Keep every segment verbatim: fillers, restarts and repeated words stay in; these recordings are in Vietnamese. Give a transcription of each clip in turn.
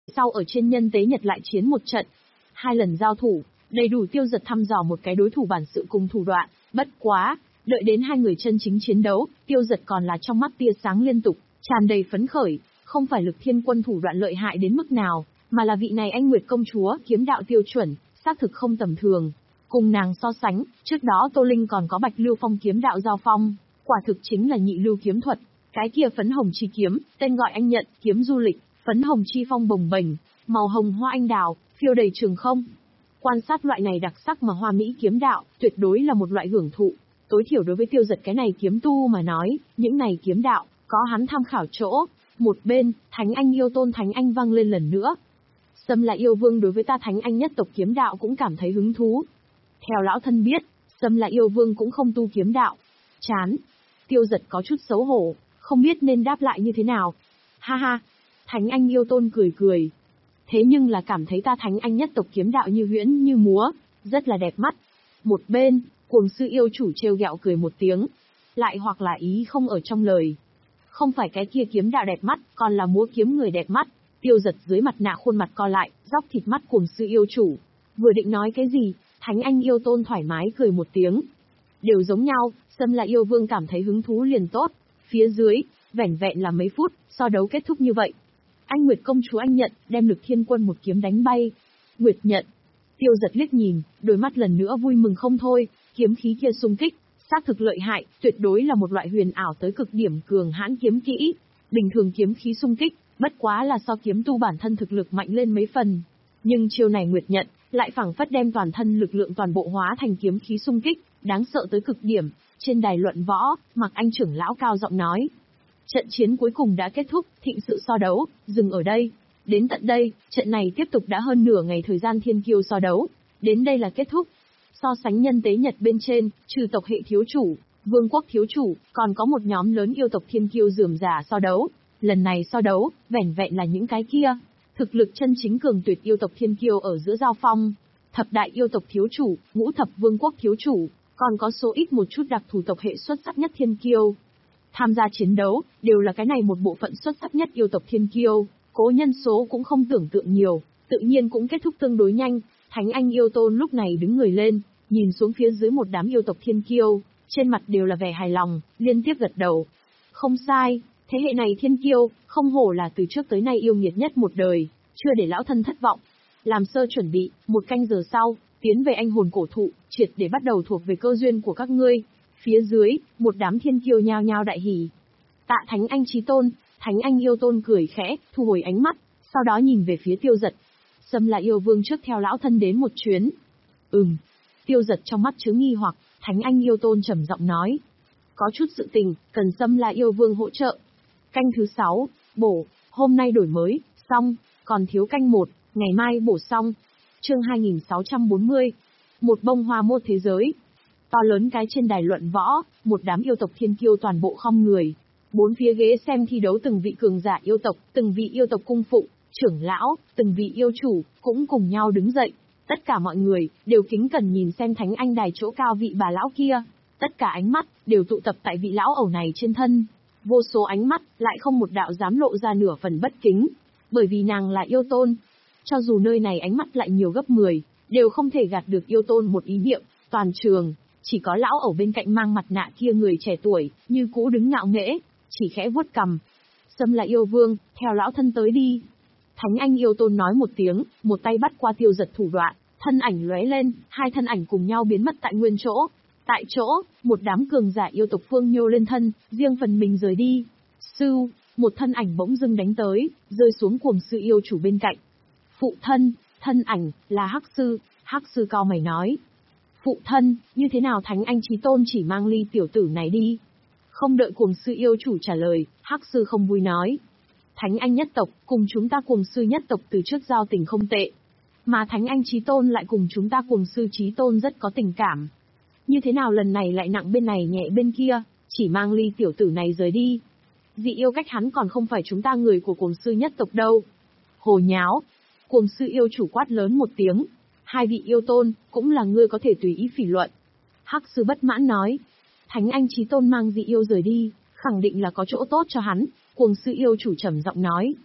sau ở trên nhân tế nhật lại chiến một trận. Hai lần giao thủ, đầy đủ Tiêu Dật thăm dò một cái đối thủ bản sự cùng thủ đoạn, bất quá, đợi đến hai người chân chính chiến đấu, Tiêu Dật còn là trong mắt tia sáng liên tục, tràn đầy phấn khởi, không phải Lực Thiên Quân thủ đoạn lợi hại đến mức nào, mà là vị này Anh Nguyệt công chúa, kiếm đạo tiêu chuẩn, xác thực không tầm thường. Cùng nàng so sánh, trước đó Tô Linh còn có Bạch Lưu Phong kiếm đạo giao phong, quả thực chính là nhị lưu kiếm thuật. Cái kia phấn hồng chi kiếm, tên gọi anh nhận, kiếm du lịch, phấn hồng chi phong bồng bềnh, màu hồng hoa anh đào, phiêu đầy trường không. Quan sát loại này đặc sắc mà hoa mỹ kiếm đạo, tuyệt đối là một loại hưởng thụ. Tối thiểu đối với Tiêu Dật cái này kiếm tu mà nói, những này kiếm đạo, có hắn tham khảo chỗ. Một bên, Thánh Anh yêu tôn Thánh Anh vang lên lần nữa. Sâm là yêu vương đối với ta Thánh Anh nhất tộc kiếm đạo cũng cảm thấy hứng thú. Theo lão thân biết, Sâm là yêu vương cũng không tu kiếm đạo. Chán. Tiêu Dật có chút xấu hổ, không biết nên đáp lại như thế nào. Ha ha. Thánh Anh yêu tôn cười cười. Thế nhưng là cảm thấy ta Thánh Anh nhất tộc kiếm đạo như huyễn như múa, rất là đẹp mắt. Một bên, Cuồng sư yêu chủ trêu ghẹo cười một tiếng. Lại hoặc là ý không ở trong lời. Không phải cái kia kiếm đạo đẹp mắt, còn là múa kiếm người đẹp mắt. Tiêu Dật dưới mặt nạ khuôn mặt co lại, dóc thịt mắt Cuồng sư yêu chủ. Vừa định nói cái gì, Thánh Anh yêu tôn thoải mái cười một tiếng. Đều giống nhau, Sâm là yêu vương cảm thấy hứng thú liền tốt. Phía dưới, vẻn vẹn là mấy phút, so đấu kết thúc như vậy. Anh Nguyệt công chúa Anh Nhận, đem Lực Thiên Quân một kiếm đánh bay. Nguyệt Nhận. Tiêu Dật liếc nhìn, đôi mắt lần nữa vui mừng không thôi, kiếm khí kia xung kích, xác thực lợi hại, tuyệt đối là một loại huyền ảo tới cực điểm cường hãn kiếm kỹ. Bình thường kiếm khí xung kích, bất quá là so kiếm tu bản thân thực lực mạnh lên mấy phần. Nhưng chiêu này Nguyệt Nhận, lại phảng phất đem toàn thân lực lượng toàn bộ hóa thành kiếm khí xung kích, đáng sợ tới cực điểm. Trên đài luận võ, Mạc Anh trưởng lão cao giọng nói. Trận chiến cuối cùng đã kết thúc, thịnh sự so đấu, dừng ở đây. Đến tận đây, trận này tiếp tục đã hơn nửa ngày thời gian thiên kiêu so đấu. Đến đây là kết thúc. So sánh nhân tế nhật bên trên, trừ tộc hệ thiếu chủ, vương quốc thiếu chủ, còn có một nhóm lớn yêu tộc thiên kiêu rườm rà so đấu. Lần này so đấu, vẻn vẹn là những cái kia. Thực lực chân chính cường tuyệt yêu tộc thiên kiêu ở giữa giao phong. Thập đại yêu tộc thiếu chủ, ngũ thập vương quốc thiếu chủ, còn có số ít một chút đặc thù tộc hệ xuất sắc nhất thiên kiêu. Tham gia chiến đấu, đều là cái này một bộ phận xuất sắc nhất yêu tộc thiên kiêu, cố nhân số cũng không tưởng tượng nhiều, tự nhiên cũng kết thúc tương đối nhanh. Thánh Anh yêu tôn lúc này đứng người lên, nhìn xuống phía dưới một đám yêu tộc thiên kiêu, trên mặt đều là vẻ hài lòng, liên tiếp gật đầu. Không sai, thế hệ này thiên kiêu, không hổ là từ trước tới nay yêu nghiệt nhất một đời, chưa để lão thân thất vọng. Làm sơ chuẩn bị, một canh giờ sau, tiến về anh hồn cổ thụ, triệt để bắt đầu thuộc về cơ duyên của các ngươi. Phía dưới, một đám thiên kiêu nhao nhao đại hỉ. Tạ Thánh Anh chí tôn, Thánh Anh yêu tôn cười khẽ, thu hồi ánh mắt, sau đó nhìn về phía Tiêu Dật. Sâm là yêu vương trước theo lão thân đến một chuyến. Ừm. Tiêu Dật trong mắt chứa nghi hoặc, Thánh Anh yêu tôn trầm giọng nói. Có chút sự tình, cần Sâm là yêu vương hỗ trợ. Canh thứ sáu, bổ, hôm nay đổi mới, xong, còn thiếu canh một, ngày mai bổ xong. Chương hai nghìn sáu trăm bốn mươi. Một bông hoa mô thế giới. To lớn cái trên đài luận võ, một đám yêu tộc thiên kiêu toàn bộ khom người. Bốn phía ghế xem thi đấu từng vị cường giả yêu tộc, từng vị yêu tộc cung phụ, trưởng lão, từng vị yêu chủ, cũng cùng nhau đứng dậy. Tất cả mọi người, đều kính cẩn nhìn xem Thánh Anh đài chỗ cao vị bà lão kia. Tất cả ánh mắt, đều tụ tập tại vị lão ẩu này trên thân. Vô số ánh mắt, lại không một đạo dám lộ ra nửa phần bất kính. Bởi vì nàng là yêu tôn. Cho dù nơi này ánh mắt lại nhiều gấp mười, đều không thể gạt được yêu tôn một ý niệm, toàn trường. Chỉ có lão ẩu bên cạnh mang mặt nạ kia người trẻ tuổi, như cũ đứng ngạo nghễ, chỉ khẽ vuốt cằm. Sâm là yêu vương, theo lão thân tới đi. Thánh Anh yêu tôn nói một tiếng, một tay bắt qua Tiêu Dật thủ đoạn, thân ảnh lóe lên, hai thân ảnh cùng nhau biến mất tại nguyên chỗ. Tại chỗ, một đám cường giả yêu tộc phương nhô lên thân, riêng phần mình rời đi. Sưu, một thân ảnh bỗng dưng đánh tới, rơi xuống Cuồng sư yêu chủ bên cạnh. Phụ thân, thân ảnh, là Hắc sư, Hắc sư cao mày nói. Phụ thân, như thế nào Thánh Anh chí tôn chỉ mang ly tiểu tử này đi? Không đợi Cuồng sư yêu chủ trả lời, Hắc sư không vui nói. Thánh Anh nhất tộc, cùng chúng ta Cuồng sư nhất tộc từ trước giao tình không tệ. Mà Thánh Anh chí tôn lại cùng chúng ta Cuồng sư chí tôn rất có tình cảm. Như thế nào lần này lại nặng bên này nhẹ bên kia, chỉ mang ly tiểu tử này rời đi? Dị yêu cách hắn còn không phải chúng ta người của Cuồng sư nhất tộc đâu. Hồ nháo. Cuồng sư yêu chủ quát lớn một tiếng. Hai vị yêu tôn, cũng là ngươi có thể tùy ý phỉ luận. Hắc sư bất mãn nói. Thánh Anh chí tôn mang dị yêu rời đi, khẳng định là có chỗ tốt cho hắn. Cuồng sư yêu chủ trầm giọng nói.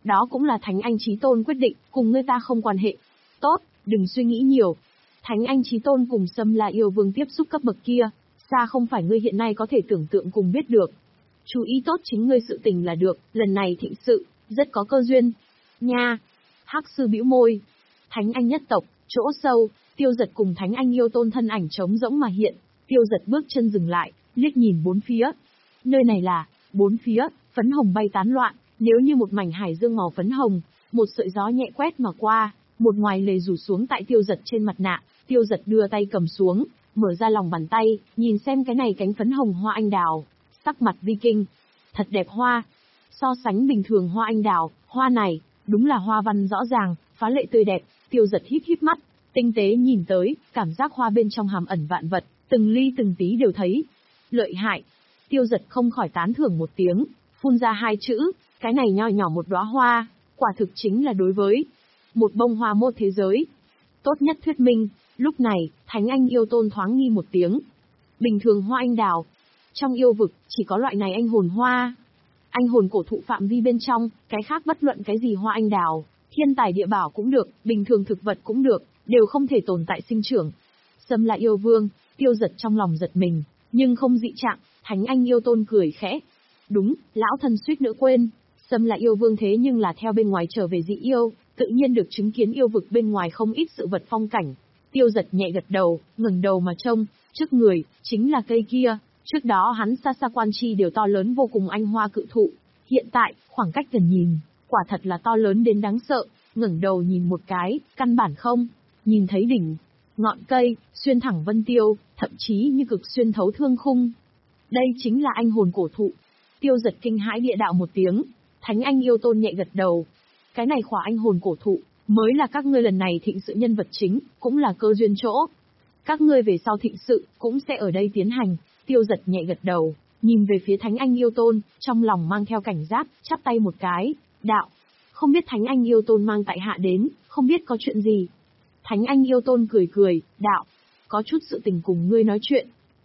Đó cũng là Thánh Anh Chí Tôn quyết định, cùng ngươi ta không quan hệ. Tốt, đừng suy nghĩ nhiều. Thánh Anh Chí Tôn cùng Sâm La Yêu Vương tiếp xúc cấp bậc kia, xa không phải ngươi hiện nay có thể tưởng tượng cùng biết được. Chú ý tốt chính ngươi sự tình là được, lần này thịnh sự, rất có cơ duyên. Nha! Hắc sư bĩu môi. Thánh Anh nhất tộc, chỗ sâu, Tiêu Giật cùng Thánh Anh Yêu Tôn thân ảnh trống rỗng mà hiện. Tiêu Giật bước chân dừng lại, liếc nhìn bốn phía. Nơi này là, bốn phía, phấn hồng bay tán loạn, nếu như một mảnh hải dương màu phấn hồng, một sợi gió nhẹ quét mà qua, một ngoài lề rủ xuống tại Tiêu Giật trên mặt nạ. Tiêu Giật đưa tay cầm xuống, mở ra lòng bàn tay, nhìn xem cái này cánh phấn hồng hoa anh đào, sắc mặt vi kinh. Thật đẹp hoa. So sánh bình thường hoa anh đào, hoa này, đúng là hoa văn rõ ràng, phá lệ tươi đẹp. Tiêu Giật híp híp mắt, tinh tế nhìn tới, cảm giác hoa bên trong hàm ẩn vạn vật, từng ly từng tí đều thấy. Lợi hại. Tiêu Giật không khỏi tán thưởng một tiếng, phun ra hai chữ, cái này nho nhỏ một đóa hoa, quả thực chính là đối với một bông hoa một thế giới. Tốt nhất thuyết minh. Lúc này, Thánh Anh Yêu Tôn thoáng nghi một tiếng. Bình thường hoa anh đào, trong yêu vực, chỉ có loại này anh hồn hoa. Anh hồn cổ thụ phạm vi bên trong, cái khác bất luận cái gì hoa anh đào, thiên tài địa bảo cũng được, bình thường thực vật cũng được, đều không thể tồn tại sinh trưởng. Sâm La Yêu Vương, Tiêu Giật trong lòng giật mình, nhưng không dị trạng. Thánh Anh Yêu Tôn cười khẽ. Đúng, lão thân suýt nữa quên. Sâm La Yêu Vương thế nhưng là theo bên ngoài trở về dị yêu, tự nhiên được chứng kiến yêu vực bên ngoài không ít sự vật phong cảnh. Tiêu Giật nhẹ gật đầu, ngẩng đầu mà trông, trước người, chính là cây kia. Trước đó hắn xa xa quan chi đều to lớn vô cùng anh hoa cự thụ. Hiện tại, khoảng cách gần nhìn, quả thật là to lớn đến đáng sợ. Ngẩng đầu nhìn một cái, căn bản không nhìn thấy đỉnh, ngọn cây, xuyên thẳng vân tiêu, thậm chí như cực xuyên thấu thương khung. Đây chính là anh hồn cổ thụ. Tiêu Giật kinh hãi địa đạo một tiếng. Thánh Anh Yêu Tôn nhẹ gật đầu. Cái này khỏa anh hồn cổ thụ, mới là các ngươi lần này thịnh sự nhân vật chính, cũng là cơ duyên chỗ. Các ngươi về sau thịnh sự, cũng sẽ ở đây tiến hành. Tiêu Giật nhẹ gật đầu, nhìn về phía Thánh Anh Yêu Tôn, trong lòng mang theo cảnh giác, chắp tay một cái. Đạo, không biết Thánh Anh Yêu Tôn mang tại hạ đến, không biết có chuyện gì. Thánh Anh Yêu Tôn cười cười, đạo, có chút sự tình cùng ngươi nói chuyện.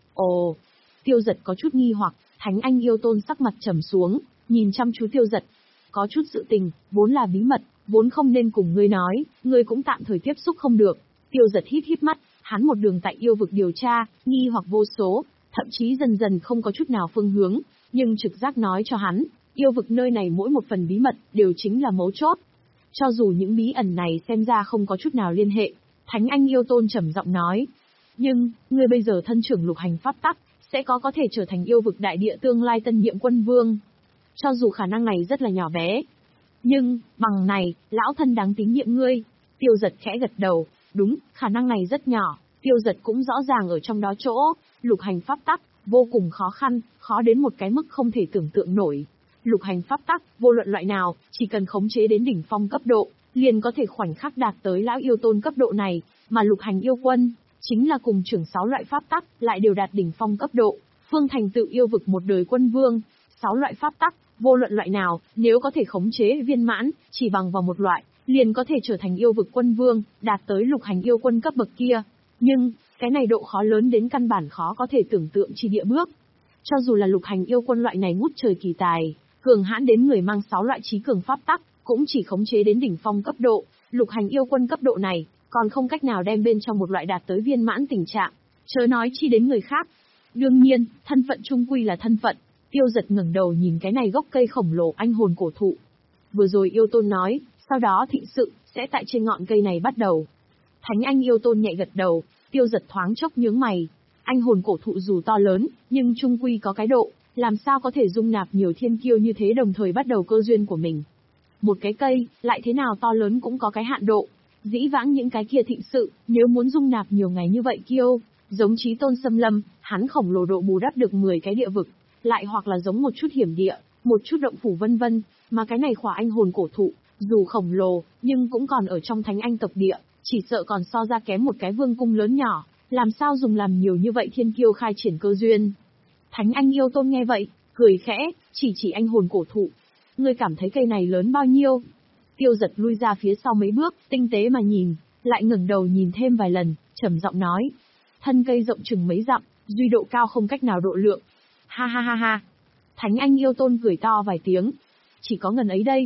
Ồ, Tiêu Giật có chút nghi hoặc. Thánh Anh Yêu Tôn sắc mặt trầm xuống, nhìn chăm chú Tiêu Giật. Có chút sự tình, vốn là bí mật, vốn không nên cùng ngươi nói, ngươi cũng tạm thời tiếp xúc không được. Tiêu Giật híp híp mắt, hắn một đường tại yêu vực điều tra, nghi hoặc vô số, thậm chí dần dần không có chút nào phương hướng, nhưng trực giác nói cho hắn, yêu vực nơi này mỗi một phần bí mật, đều chính là mấu chốt. Cho dù những bí ẩn này xem ra không có chút nào liên hệ, Thánh Anh Yêu Tôn trầm giọng nói. Nhưng, ngươi bây giờ thân trưởng lục hành pháp tắc, sẽ có có thể trở thành yêu vực đại địa tương lai tân nhiệm quân vương. Cho dù khả năng này rất là nhỏ bé. Nhưng, bằng này, lão thân đáng tín nhiệm ngươi. Tiêu Giật khẽ gật đầu, đúng, khả năng này rất nhỏ. Tiêu Giật cũng rõ ràng ở trong đó chỗ, lục hành pháp tắc, vô cùng khó khăn, khó đến một cái mức không thể tưởng tượng nổi. Lục hành pháp tắc, vô luận loại nào, chỉ cần khống chế đến đỉnh phong cấp độ, liền có thể khoảnh khắc đạt tới lão yêu tôn cấp độ này, mà lục hành yêu quân, chính là cùng trưởng sáu loại pháp tắc, lại đều đạt đỉnh phong cấp độ, phương thành tựu yêu vực một đời quân vương. Sáu loại pháp tắc, vô luận loại nào, nếu có thể khống chế viên mãn, chỉ bằng vào một loại, liền có thể trở thành yêu vực quân vương, đạt tới lục hành yêu quân cấp bậc kia. Nhưng, cái này độ khó lớn đến căn bản khó có thể tưởng tượng chi địa bước. Cho dù là lục hành yêu quân loại này ngút trời kỳ tài, cường hãn đến người mang sáu loại trí cường pháp tắc, cũng chỉ khống chế đến đỉnh phong cấp độ, lục hành yêu quân cấp độ này, còn không cách nào đem bên trong một loại đạt tới viên mãn tình trạng, chớ nói chi đến người khác. Đương nhiên, thân phận chung quy là thân phận. Tiêu Giật ngẩng đầu nhìn cái này gốc cây khổng lồ anh hồn cổ thụ. Vừa rồi Yêu Tôn nói, sau đó thịnh sự, sẽ tại trên ngọn cây này bắt đầu. Thánh Anh Yêu Tôn nhẹ gật đầu, Tiêu Giật thoáng chốc nhướng mày. Anh hồn cổ thụ dù to lớn, nhưng chung quy có cái độ, làm sao có thể dung nạp nhiều thiên kiêu như thế đồng thời bắt đầu cơ duyên của mình. Một cái cây, lại thế nào to lớn cũng có cái hạn độ. Dĩ vãng những cái kia thịnh sự, nếu muốn dung nạp nhiều ngày như vậy kiêu, giống Chí Tôn Xâm Lâm, hắn khổng lồ độ bù đắp được mười cái địa vực, lại hoặc là giống một chút hiểm địa, một chút động phủ vân vân, mà cái này khỏa anh hồn cổ thụ, dù khổng lồ, nhưng cũng còn ở trong Thánh Anh tộc địa, chỉ sợ còn so ra kém một cái vương cung lớn nhỏ, làm sao dùng làm nhiều như vậy thiên kiêu khai triển cơ duyên. Thánh Anh Yêu Tôn nghe vậy, cười khẽ, chỉ chỉ anh hồn cổ thụ. Ngươi cảm thấy cây này lớn bao nhiêu? Tiêu Giật lui ra phía sau mấy bước, tinh tế mà nhìn, lại ngẩng đầu nhìn thêm vài lần, trầm giọng nói. Thân cây rộng chừng mấy dặm, duy độ cao không cách nào độ lượng. Ha ha ha ha. Thánh Anh Yêu Tôn cười to vài tiếng. Chỉ có ngần ấy đây.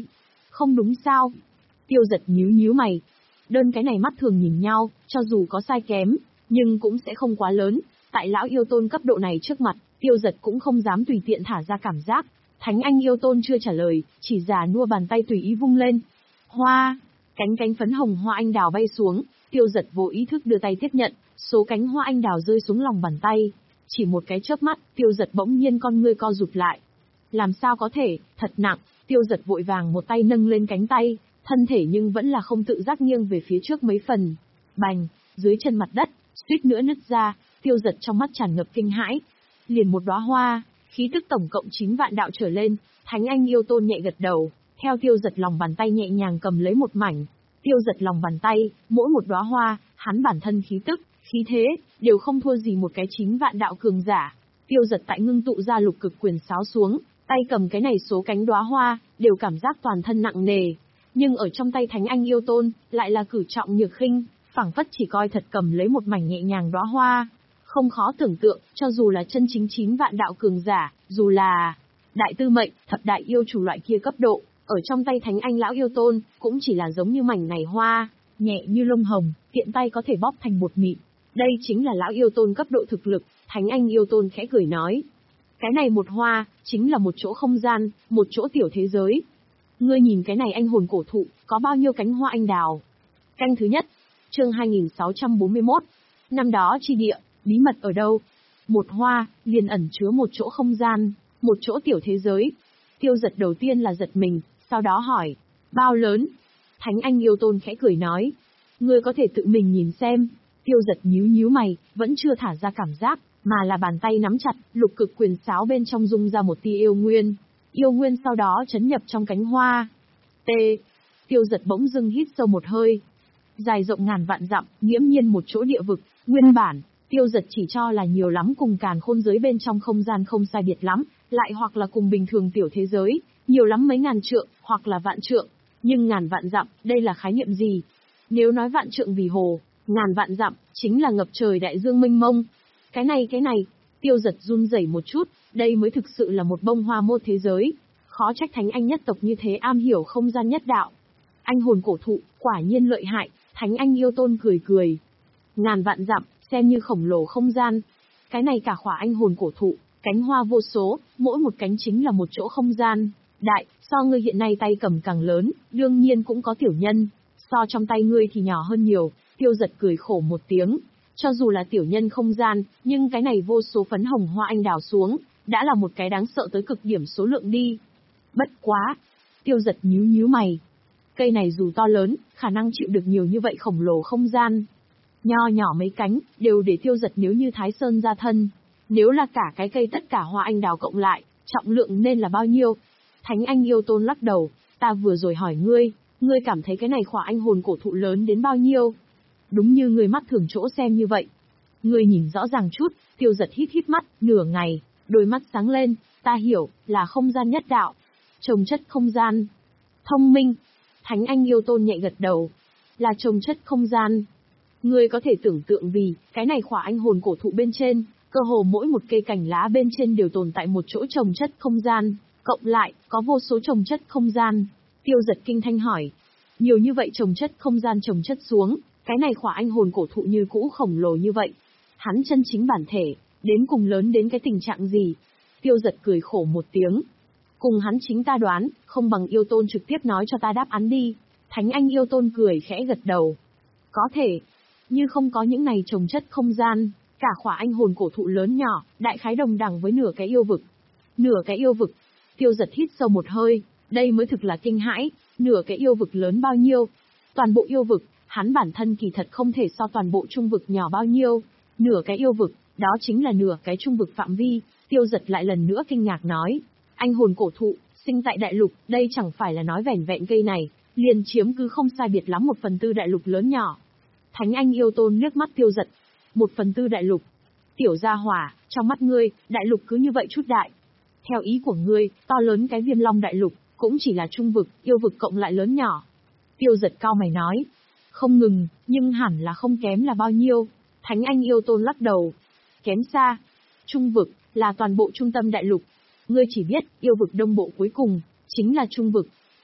Không đúng sao? Tiêu giật nhíu nhíu mày. Đơn cái này mắt thường nhìn nhau, cho dù có sai kém, nhưng cũng sẽ không quá lớn. Tại lão yêu tôn cấp độ này trước mặt, tiêu giật cũng không dám tùy tiện thả ra cảm giác. Thánh anh yêu tôn chưa trả lời, chỉ già nua bàn tay tùy ý vung lên. Hoa, cánh cánh phấn hồng hoa anh đào bay xuống, tiêu giật vô ý thức đưa tay tiếp nhận, số cánh hoa anh đào rơi xuống lòng bàn tay. Chỉ một cái chớp mắt, tiêu giật bỗng nhiên con ngươi co rụt lại. Làm sao có thể, thật nặng, tiêu giật vội vàng một tay nâng lên cánh tay, thân thể nhưng vẫn là không tự giác nghiêng về phía trước mấy phần. Bành, dưới chân mặt đất, suýt nữa nứt ra, tiêu giật trong mắt tràn ngập kinh hãi. Liền một đóa hoa, khí tức tổng cộng chín vạn đạo trở lên, Thánh anh yêu tôn nhẹ gật đầu, theo tiêu giật lòng bàn tay nhẹ nhàng cầm lấy một mảnh. Tiêu giật lòng bàn tay, mỗi một đóa hoa, hắn bản thân khí tức, khí thế, đều không thua gì một cái chín vạn đạo cường giả. Tiêu giật tại ngưng tụ ra lục cực quyền sáo xuống, tay cầm cái này số cánh đóa hoa, đều cảm giác toàn thân nặng nề. Nhưng ở trong tay Thánh anh yêu tôn, lại là cử trọng nhược khinh, phảng phất chỉ coi thật cầm lấy một mảnh nhẹ nhàng đóa hoa. Không khó tưởng tượng, cho dù là chân chính chín vạn đạo cường giả, dù là đại tư mệnh, thập đại yêu chủ loại kia cấp độ, ở trong tay Thánh anh lão yêu tôn, cũng chỉ là giống như mảnh này hoa, nhẹ như lông hồng, tiện tay có thể bóp thành bột mịn. Đây chính là lão yêu tôn cấp độ thực lực. Thánh anh yêu tôn khẽ cười nói. Cái này một hoa, chính là một chỗ không gian, một chỗ tiểu thế giới. Ngươi nhìn cái này anh hồn cổ thụ, có bao nhiêu cánh hoa anh đào? Canh thứ nhất, chương hai nghìn sáu trăm bốn mươi mốt. Năm đó chi địa, bí mật ở đâu? Một hoa, liền ẩn chứa một chỗ không gian, một chỗ tiểu thế giới. Tiêu giật đầu tiên là giật mình, sau đó hỏi, bao lớn? Thánh anh yêu tôn khẽ cười nói, ngươi có thể tự mình nhìn xem. Tiêu giật nhíu nhíu mày, vẫn chưa thả ra cảm giác, mà là bàn tay nắm chặt, lục cực quyền sáo bên trong rung ra một tia yêu nguyên. Yêu nguyên sau đó chấn nhập trong cánh hoa. T. Tiêu giật bỗng dưng hít sâu một hơi. Dài rộng ngàn vạn dặm, nghiễm nhiên một chỗ địa vực, nguyên bản, tiêu giật chỉ cho là nhiều lắm cùng càn khôn giới bên trong không gian không sai biệt lắm, lại hoặc là cùng bình thường tiểu thế giới, nhiều lắm mấy ngàn trượng, hoặc là vạn trượng. Nhưng ngàn vạn dặm, đây là khái niệm gì? Nếu nói vạn trượng vì hồ, ngàn vạn dặm, chính là ngập trời đại dương mênh mông. Cái này cái này, tiêu giật run rẩy một chút, đây mới thực sự là một bông hoa mô thế giới. Khó trách Thánh anh nhất tộc như thế am hiểu không gian nhất đạo. Anh hồn cổ thụ, quả nhiên lợi hại, Thánh anh yêu tôn cười cười. Ngàn vạn dặm, xem như khổng lồ không gian. Cái này cả khỏa anh hồn cổ thụ, cánh hoa vô số, mỗi một cánh chính là một chỗ không gian. Đại, so ngươi hiện nay tay cầm càng lớn, đương nhiên cũng có tiểu nhân. So trong tay ngươi thì nhỏ hơn nhiều, tiêu giật cười khổ một tiếng. Cho dù là tiểu nhân không gian, nhưng cái này vô số phấn hồng hoa anh đào xuống, đã là một cái đáng sợ tới cực điểm số lượng đi. Bất quá. Tiêu giật nhíu nhíu mày. Cây này dù to lớn, khả năng chịu được nhiều như vậy khổng lồ không gian. Nho nhỏ mấy cánh, đều để tiêu giật nếu như Thái Sơn ra thân. Nếu là cả cái cây tất cả hoa anh đào cộng lại, trọng lượng nên là bao nhiêu? Thánh anh yêu tôn lắc đầu, ta vừa rồi hỏi ngươi, ngươi cảm thấy cái này khỏa anh hồn cổ thụ lớn đến bao nhiêu? Đúng như người mắt thường chỗ xem như vậy. Ngươi nhìn rõ ràng chút, tiêu giật hít hít mắt, nửa ngày, đôi mắt sáng lên, ta hiểu, là không gian nhất đạo. Trồng chất không gian. Thông minh. Thánh anh yêu tôn nhẹ gật đầu. Là trồng chất không gian. Ngươi có thể tưởng tượng vì, cái này khỏa anh hồn cổ thụ bên trên, cơ hồ mỗi một cây cành lá bên trên đều tồn tại một chỗ trồng chất không gian, cộng lại, có vô số trồng chất không gian. Tiêu giật kinh thanh hỏi. Nhiều như vậy trồng chất không gian trồng chất xuống, cái này khỏa anh hồn cổ thụ như cũ khổng lồ như vậy. Hắn chân chính bản thể, đến cùng lớn đến cái tình trạng gì? Tiêu giật cười khổ một tiếng. Cùng hắn chính ta đoán, không bằng yêu tôn trực tiếp nói cho ta đáp án đi. Thánh anh yêu tôn cười khẽ gật đầu. Có thể, như không có những này trồng chất không gian, cả khỏa anh hồn cổ thụ lớn nhỏ, đại khái đồng đẳng với nửa cái yêu vực. Nửa cái yêu vực. Tiêu giật hít sâu một hơi, đây mới thực là kinh hãi, nửa cái yêu vực lớn bao nhiêu? Toàn bộ yêu vực, hắn bản thân kỳ thật không thể so toàn bộ trung vực nhỏ bao nhiêu. Nửa cái yêu vực, đó chính là nửa cái trung vực phạm vi. Tiêu giật lại lần nữa kinh ngạc nói. Anh hồn cổ thụ, sinh tại đại lục, đây chẳng phải là nói vẻn vẹn cây này, liền chiếm cứ không sai biệt lắm một phần tư đại lục lớn nhỏ. Thánh anh yêu tôn liếc mắt tiêu giật. Một phần tư đại lục. Tiểu gia hỏa, trong mắt ngươi, đại lục cứ như vậy chút đại. Theo ý của ngươi, to lớn cái viêm long đại lục, cũng chỉ là trung vực, yêu vực cộng lại lớn nhỏ. Tiêu giật cao mày nói. Không ngừng, nhưng hẳn là không kém là bao nhiêu. Thánh anh yêu tôn lắc đầu. Kém xa. Trung vực, là toàn bộ trung tâm đại lục. Ngươi chỉ biết, yêu vực đông bộ cuối cùng, chính là trung vực.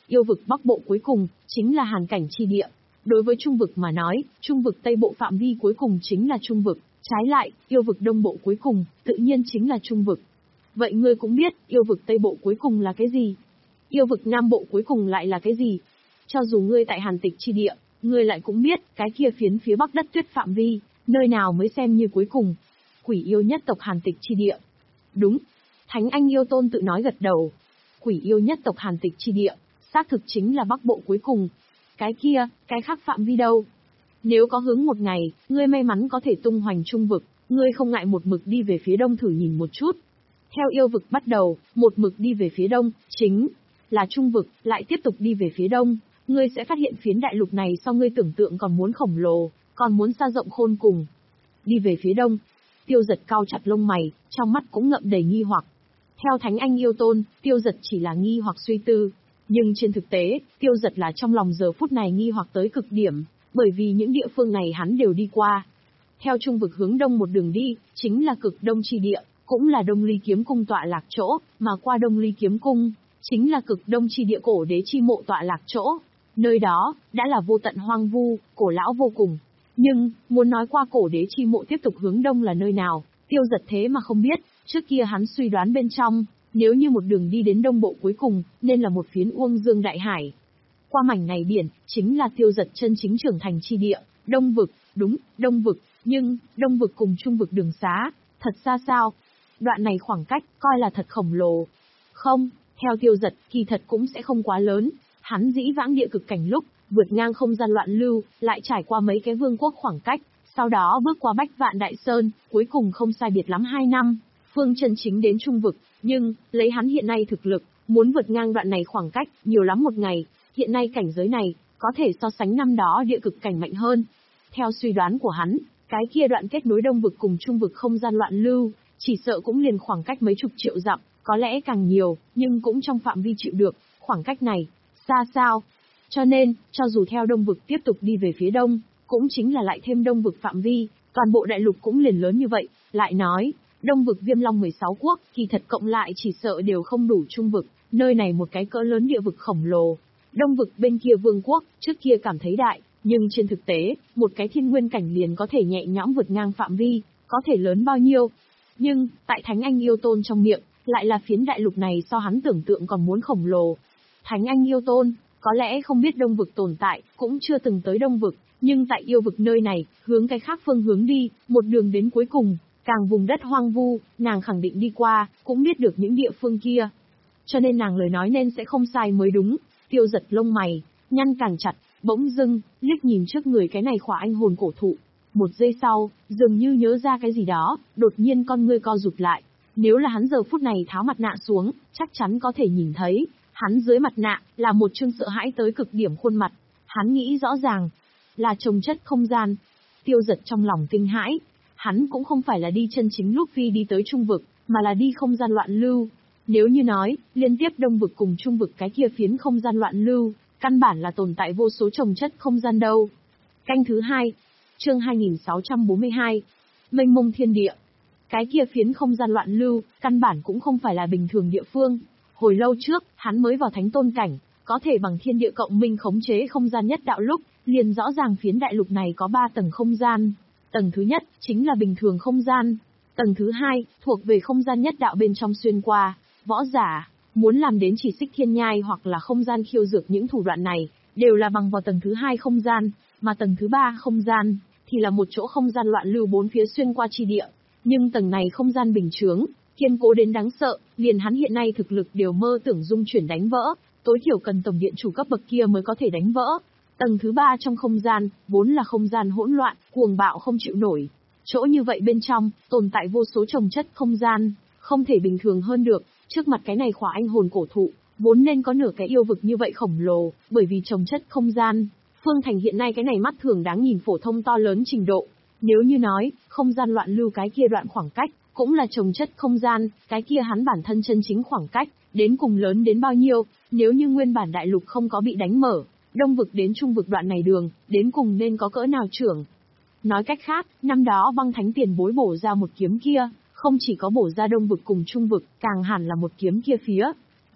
yêu vực bắc bộ cuối cùng, chính là hàn cảnh chi địa. Đối với trung vực mà nói, trung vực tây bộ phạm vi cuối cùng chính là trung vực, trái lại, yêu vực đông bộ cuối cùng, tự nhiên chính là trung vực. Vậy ngươi cũng biết, yêu vực tây bộ cuối cùng là cái gì? Yêu vực nam bộ cuối cùng lại là cái gì? Cho dù ngươi tại hàn tịch chi địa, ngươi lại cũng biết, cái kia phiến phía bắc đất tuyết phạm vi, nơi nào mới xem như cuối cùng. Quỷ yêu nhất tộc hàn tịch chi địa. Đúng. Thánh Anh Yêu Tôn tự nói gật đầu. Quỷ yêu nhất tộc hàn tịch chi địa, xác thực chính là bắc bộ cuối cùng. Cái kia, cái khác phạm vi đâu? Nếu có hướng một ngày, ngươi may mắn có thể tung hoành trung vực, ngươi không ngại một mực đi về phía đông thử nhìn một chút. Theo yêu vực bắt đầu, một mực đi về phía đông, chính là trung vực, lại tiếp tục đi về phía đông, ngươi sẽ phát hiện phiến đại lục này so ngươi tưởng tượng còn muốn khổng lồ, còn muốn xa rộng khôn cùng. Đi về phía đông, Tiêu Giật cau chặt lông mày, trong mắt cũng ngậm đầy nghi hoặc. Theo Thánh Anh Yêu Tôn, Tiêu Giật chỉ là nghi hoặc suy tư, nhưng trên thực tế, Tiêu Giật là trong lòng giờ phút này nghi hoặc tới cực điểm, bởi vì những địa phương này hắn đều đi qua. Theo trung vực hướng đông một đường đi, chính là cực đông chi địa, cũng là Đông Ly Kiếm Cung tọa lạc chỗ, mà qua Đông Ly Kiếm Cung, chính là cực đông chi địa cổ đế chi mộ tọa lạc chỗ. Nơi đó, đã là vô tận hoang vu, cổ lão vô cùng. Nhưng, muốn nói qua cổ đế chi mộ tiếp tục hướng đông là nơi nào, Tiêu Giật thế mà không biết, trước kia hắn suy đoán bên trong, nếu như một đường đi đến đông bộ cuối cùng, nên là một phiến Uông Dương Đại Hải. Qua mảnh này biển, chính là Tiêu Giật chân chính trưởng thành chi địa, đông vực, đúng, đông vực, nhưng, đông vực cùng trung vực đường xá, thật xa sao? Đoạn này khoảng cách, coi là thật khổng lồ. Không, theo Tiêu Giật, kỳ thật cũng sẽ không quá lớn, hắn dĩ vãng địa cực cảnh lúc, vượt ngang không gian loạn lưu, lại trải qua mấy cái vương quốc khoảng cách, sau đó bước qua Bách Vạn Đại Sơn, cuối cùng không sai biệt lắm hai năm, phương chân chính đến trung vực, nhưng, lấy hắn hiện nay thực lực, muốn vượt ngang đoạn này khoảng cách, nhiều lắm một ngày, hiện nay cảnh giới này, có thể so sánh năm đó địa cực cảnh mạnh hơn. Theo suy đoán của hắn, cái kia đoạn kết nối đông vực cùng trung vực không gian loạn lưu, chỉ sợ cũng liền khoảng cách mấy chục triệu dặm, có lẽ càng nhiều, nhưng cũng trong phạm vi chịu được, khoảng cách này, xa sao. Cho nên, cho dù theo đông vực tiếp tục đi về phía đông, cũng chính là lại thêm đông vực phạm vi, toàn bộ đại lục cũng liền lớn như vậy, lại nói, đông vực Viêm Long mười sáu quốc, kỳ thật cộng lại chỉ sợ đều không đủ trung vực, nơi này một cái cỡ lớn địa vực khổng lồ. Đông vực bên kia vương quốc, trước kia cảm thấy đại, nhưng trên thực tế, một cái thiên nguyên cảnh liền có thể nhẹ nhõm vượt ngang phạm vi, có thể lớn bao nhiêu. Nhưng, tại Thánh Anh Yêu Tôn trong miệng, lại là phiến đại lục này so hắn tưởng tượng còn muốn khổng lồ. Thánh Anh Yêu Tôn, có lẽ không biết đông vực tồn tại, cũng chưa từng tới đông vực, nhưng tại yêu vực nơi này, hướng cái khác phương hướng đi, một đường đến cuối cùng, càng vùng đất hoang vu, nàng khẳng định đi qua, cũng biết được những địa phương kia. Cho nên nàng lời nói nên sẽ không sai mới đúng. Tiêu Giật lông mày, nhăn càng chặt, bỗng dưng, liếc nhìn trước người cái này khỏa anh hồn cổ thụ. Một giây sau, dường như nhớ ra cái gì đó, đột nhiên con ngươi co rụt lại. Nếu là hắn giờ phút này tháo mặt nạ xuống, chắc chắn có thể nhìn thấy, hắn dưới mặt nạ, là một chương sợ hãi tới cực điểm khuôn mặt. Hắn nghĩ rõ ràng, là trồng chất không gian. Tiêu Giật trong lòng kinh hãi, hắn cũng không phải là đi chân chính lúc phi đi tới trung vực, mà là đi không gian loạn lưu. Nếu như nói, liên tiếp đông vực cùng trung vực cái kia phiến không gian loạn lưu, căn bản là tồn tại vô số trồng chất không gian đâu. Canh thứ hai, chương hai nghìn sáu trăm bốn mươi hai, mênh mông thiên địa. Cái kia phiến không gian loạn lưu, căn bản cũng không phải là bình thường địa phương. Hồi lâu trước, hắn mới vào thánh tôn cảnh, có thể bằng thiên địa cộng minh khống chế không gian nhất đạo lúc, liền rõ ràng phiến đại lục này có ba tầng không gian. Tầng thứ nhất, chính là bình thường không gian. Tầng thứ hai, thuộc về không gian nhất đạo bên trong xuyên qua. Võ giả, muốn làm đến chỉ xích thiên nhai hoặc là không gian khiêu dược những thủ đoạn này, đều là bằng vào tầng thứ hai không gian, mà tầng thứ ba không gian, thì là một chỗ không gian loạn lưu bốn phía xuyên qua chi địa. Nhưng tầng này không gian bình chướng, kiên cố đến đáng sợ, liền hắn hiện nay thực lực đều mơ tưởng dung chuyển đánh vỡ, tối thiểu cần tổng điện chủ cấp bậc kia mới có thể đánh vỡ. Tầng thứ ba trong không gian, vốn là không gian hỗn loạn, cuồng bạo không chịu nổi. Chỗ như vậy bên trong, tồn tại vô số trồng chất không gian, không thể bình thường hơn được. Trước mặt cái này khỏa anh hồn cổ thụ, vốn nên có nửa cái yêu vực như vậy khổng lồ, bởi vì trồng chất không gian, Phương Thành hiện nay cái này mắt thường đáng nhìn phổ thông to lớn trình độ. Nếu như nói, không gian loạn lưu cái kia đoạn khoảng cách, cũng là trồng chất không gian, cái kia hắn bản thân chân chính khoảng cách, đến cùng lớn đến bao nhiêu, nếu như nguyên bản đại lục không có bị đánh mở, đông vực đến trung vực đoạn này đường, đến cùng nên có cỡ nào trưởng. Nói cách khác, năm đó băng thánh tiền bối bổ ra một kiếm kia, không chỉ có bổ ra đông vực cùng trung vực, càng hẳn là một kiếm kia phía.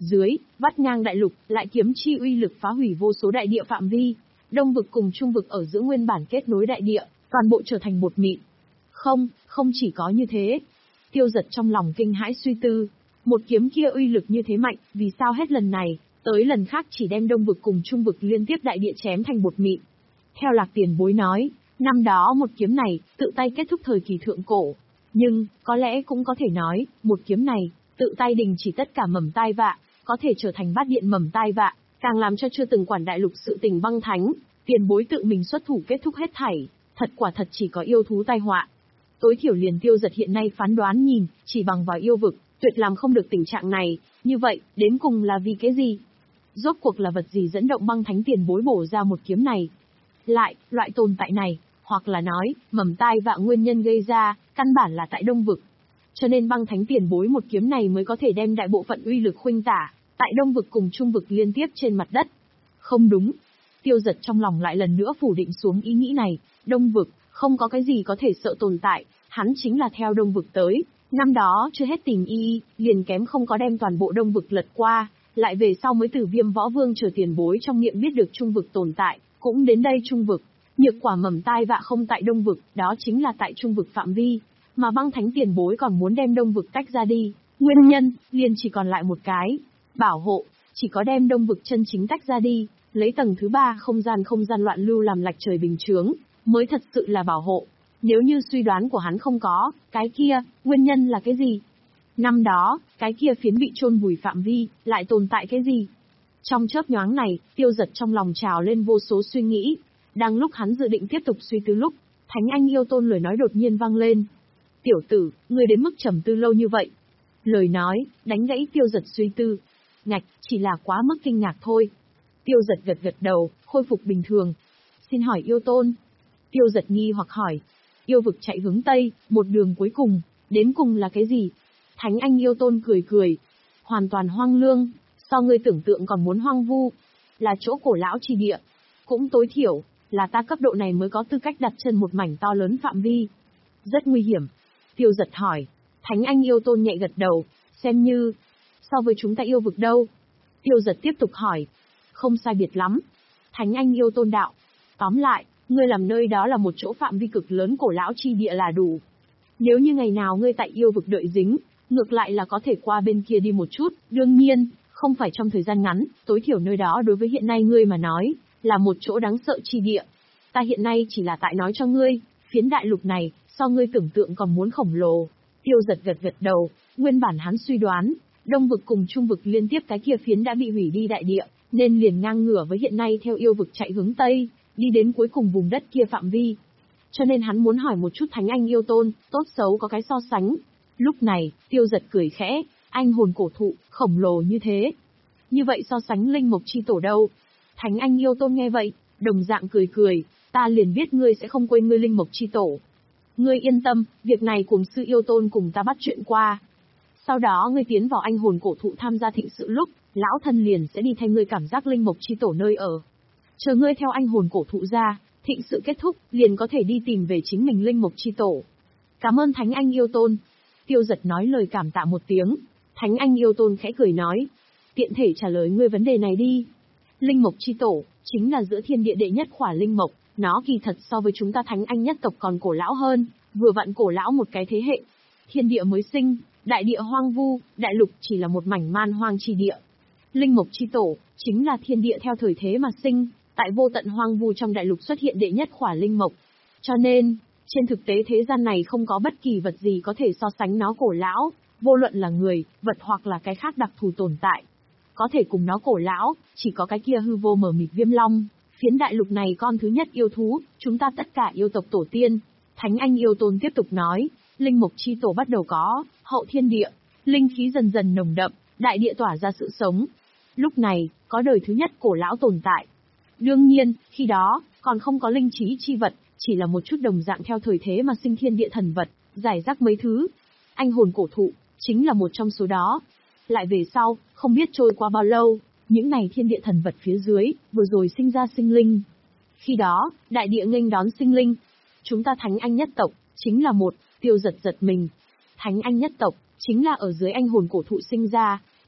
dưới, vắt ngang đại lục, lại kiếm chi uy lực phá hủy vô số đại địa phạm vi. Đông vực cùng Trung vực ở giữa nguyên bản kết nối đại địa, toàn bộ trở thành bột mịn. Không, không chỉ có như thế. Tiêu Giật trong lòng kinh hãi suy tư, một kiếm kia uy lực như thế mạnh, vì sao hết lần này tới lần khác chỉ đem Đông vực cùng Trung vực liên tiếp đại địa chém thành bột mịn? Theo Lạc Tiền Bối nói, năm đó một kiếm này tự tay kết thúc thời kỳ thượng cổ, nhưng có lẽ cũng có thể nói, một kiếm này tự tay đình chỉ tất cả mầm tai vạ, có thể trở thành bát điện mầm tai vạ, càng làm cho chưa từng quản đại lục sự tình băng thánh, Tiền Bối tự mình xuất thủ kết thúc hết thảy, thật quả thật chỉ có yêu thú tai họa. Tối thiểu liền Tiêu Giật hiện nay phán đoán nhìn, chỉ bằng vào yêu vực, tuyệt làm không được tình trạng này, như vậy, đến cùng là vì cái gì? Rốt cuộc là vật gì dẫn động băng thánh Tiền Bối bổ ra một kiếm này? Lại, loại tồn tại này, hoặc là nói, mầm tai vạ nguyên nhân gây ra, căn bản là tại Đông vực. Cho nên băng thánh Tiền Bối một kiếm này mới có thể đem đại bộ phận uy lực khuynh tả, tại Đông vực cùng Trung vực liên tiếp trên mặt đất. Không đúng. Tiêu Giật trong lòng lại lần nữa phủ định xuống ý nghĩ này, Đông vực, không có cái gì có thể sợ tồn tại, hắn chính là theo Đông vực tới. Năm đó chưa hết tình y, liền kém không có đem toàn bộ Đông vực lật qua, lại về sau mới từ Viêm Võ Vương chờ Tiền Bối trong miệng biết được Trung vực tồn tại, cũng đến đây Trung vực. Nhược quả mầm tai vạ không tại Đông vực, đó chính là tại Trung vực phạm vi, mà băng thánh Tiền Bối còn muốn đem Đông vực tách ra đi. Nguyên nhân, liền chỉ còn lại một cái, bảo hộ, chỉ có đem Đông vực chân chính tách ra đi, lấy tầng thứ ba không gian không gian loạn lưu làm lạch trời bình chướng, mới thật sự là bảo hộ. Nếu như suy đoán của hắn không có, cái kia, nguyên nhân là cái gì? Năm đó, cái kia phiến bị chôn vùi phạm vi, lại tồn tại cái gì? Trong chớp nhoáng này, Tiêu Giật trong lòng trào lên vô số suy nghĩ. Đang lúc hắn dự định tiếp tục suy tư lúc, Thánh Anh Yêu Tôn lời nói đột nhiên vang lên. Tiểu tử, ngươi đến mức trầm tư lâu như vậy. Lời nói, đánh gãy Tiêu Giật suy tư. Ngạch, chỉ là quá mức kinh ngạc thôi. Tiêu Giật gật gật đầu, khôi phục bình thường. Xin hỏi Yêu Tôn. Tiêu Giật nghi hoặc hỏi. Yêu vực chạy hướng Tây, một đường cuối cùng, đến cùng là cái gì? Thánh Anh Yêu Tôn cười cười. Hoàn toàn hoang lương, so ngươi tưởng tượng còn muốn hoang vu. Là chỗ cổ lão chi địa. Cũng tối thiểu, là ta cấp độ này mới có tư cách đặt chân một mảnh to lớn phạm vi. Rất nguy hiểm. Tiêu Giật hỏi. Thánh Anh Yêu Tôn nhẹ gật đầu, xem như, so với chúng ta yêu vực đâu? Tiêu Giật tiếp tục hỏi. Không sai biệt lắm. Thánh Anh Yêu Tôn đạo. Tóm lại, ngươi làm nơi đó là một chỗ phạm vi cực lớn cổ lão chi địa là đủ. Nếu như ngày nào ngươi tại yêu vực đợi dính, ngược lại là có thể qua bên kia đi một chút, đương nhiên, không phải trong thời gian ngắn, tối thiểu nơi đó đối với hiện nay ngươi mà nói, là một chỗ đáng sợ chi địa. Ta hiện nay chỉ là tại nói cho ngươi, phiến đại lục này, so ngươi tưởng tượng còn muốn khổng lồ. Tiêu Giật gật gật đầu, nguyên bản hắn suy đoán, Đông vực cùng Trung vực liên tiếp cái kia phiến đã bị hủy đi đại địa, nên liền ngang ngửa với hiện nay theo yêu vực chạy hướng Tây, đi đến cuối cùng vùng đất kia phạm vi. Cho nên hắn muốn hỏi một chút Thánh Anh Yêu Tôn, tốt xấu có cái so sánh. Lúc này, Tiêu Giật cười khẽ, anh hồn cổ thụ, khổng lồ như thế. Như vậy so sánh linh mộc chi tổ đâu? Thánh Anh Yêu Tôn nghe vậy, đồng dạng cười cười, ta liền biết ngươi sẽ không quên ngươi linh mộc chi tổ. Ngươi yên tâm, việc này cùng sư Yêu Tôn cùng ta bắt chuyện qua. Sau đó ngươi tiến vào anh hồn cổ thụ tham gia thịnh sự lúc, lão thân liền sẽ đi thay ngươi cảm giác linh mộc chi tổ nơi ở. Chờ ngươi theo anh hồn cổ thụ ra, thịnh sự kết thúc, liền có thể đi tìm về chính mình linh mộc chi tổ. Cảm ơn Thánh Anh Yêu Tôn. Tiêu Giật nói lời cảm tạ một tiếng. Thánh Anh Yêu Tôn khẽ cười nói. Tiện thể trả lời ngươi vấn đề này đi. Linh mộc chi tổ, chính là giữa thiên địa đệ nhất khỏa linh mộc, nó kỳ thật so với chúng ta Thánh Anh nhất tộc còn cổ lão hơn, vừa vặn cổ lão một cái thế hệ. Thiên địa mới sinh, đại địa hoang vu, đại lục chỉ là một mảnh man hoang chi địa. Linh mộc chi tổ, chính là thiên địa theo thời thế mà sinh, tại vô tận hoang vu trong đại lục xuất hiện đệ nhất khỏa linh mộc. Cho nên, trên thực tế thế gian này không có bất kỳ vật gì có thể so sánh nó cổ lão, vô luận là người, vật hoặc là cái khác đặc thù tồn tại. Có thể cùng nó cổ lão, chỉ có cái kia hư vô mờ mịt viêm long, phiến đại lục này con thứ nhất yêu thú, chúng ta tất cả yêu tộc tổ tiên. Thánh Anh Yêu Tôn tiếp tục nói, linh mộc chi tổ bắt đầu có, hậu thiên địa, linh khí dần dần nồng đậm, đại địa tỏa ra sự sống. Lúc này, có đời thứ nhất cổ lão tồn tại. Đương nhiên, khi đó, còn không có linh trí chi vật, chỉ là một chút đồng dạng theo thời thế mà sinh thiên địa thần vật, giải rác mấy thứ. Anh hồn cổ thụ, chính là một trong số đó. Lại về sau, không biết trôi qua bao lâu, những này thiên địa thần vật phía dưới, vừa rồi sinh ra sinh linh. Khi đó, đại địa nghênh đón sinh linh. Chúng ta Thánh Anh nhất tộc, chính là một, Tiêu Giật giật mình. Thánh Anh nhất tộc, chính là ở dưới anh hồn cổ thụ sinh ra,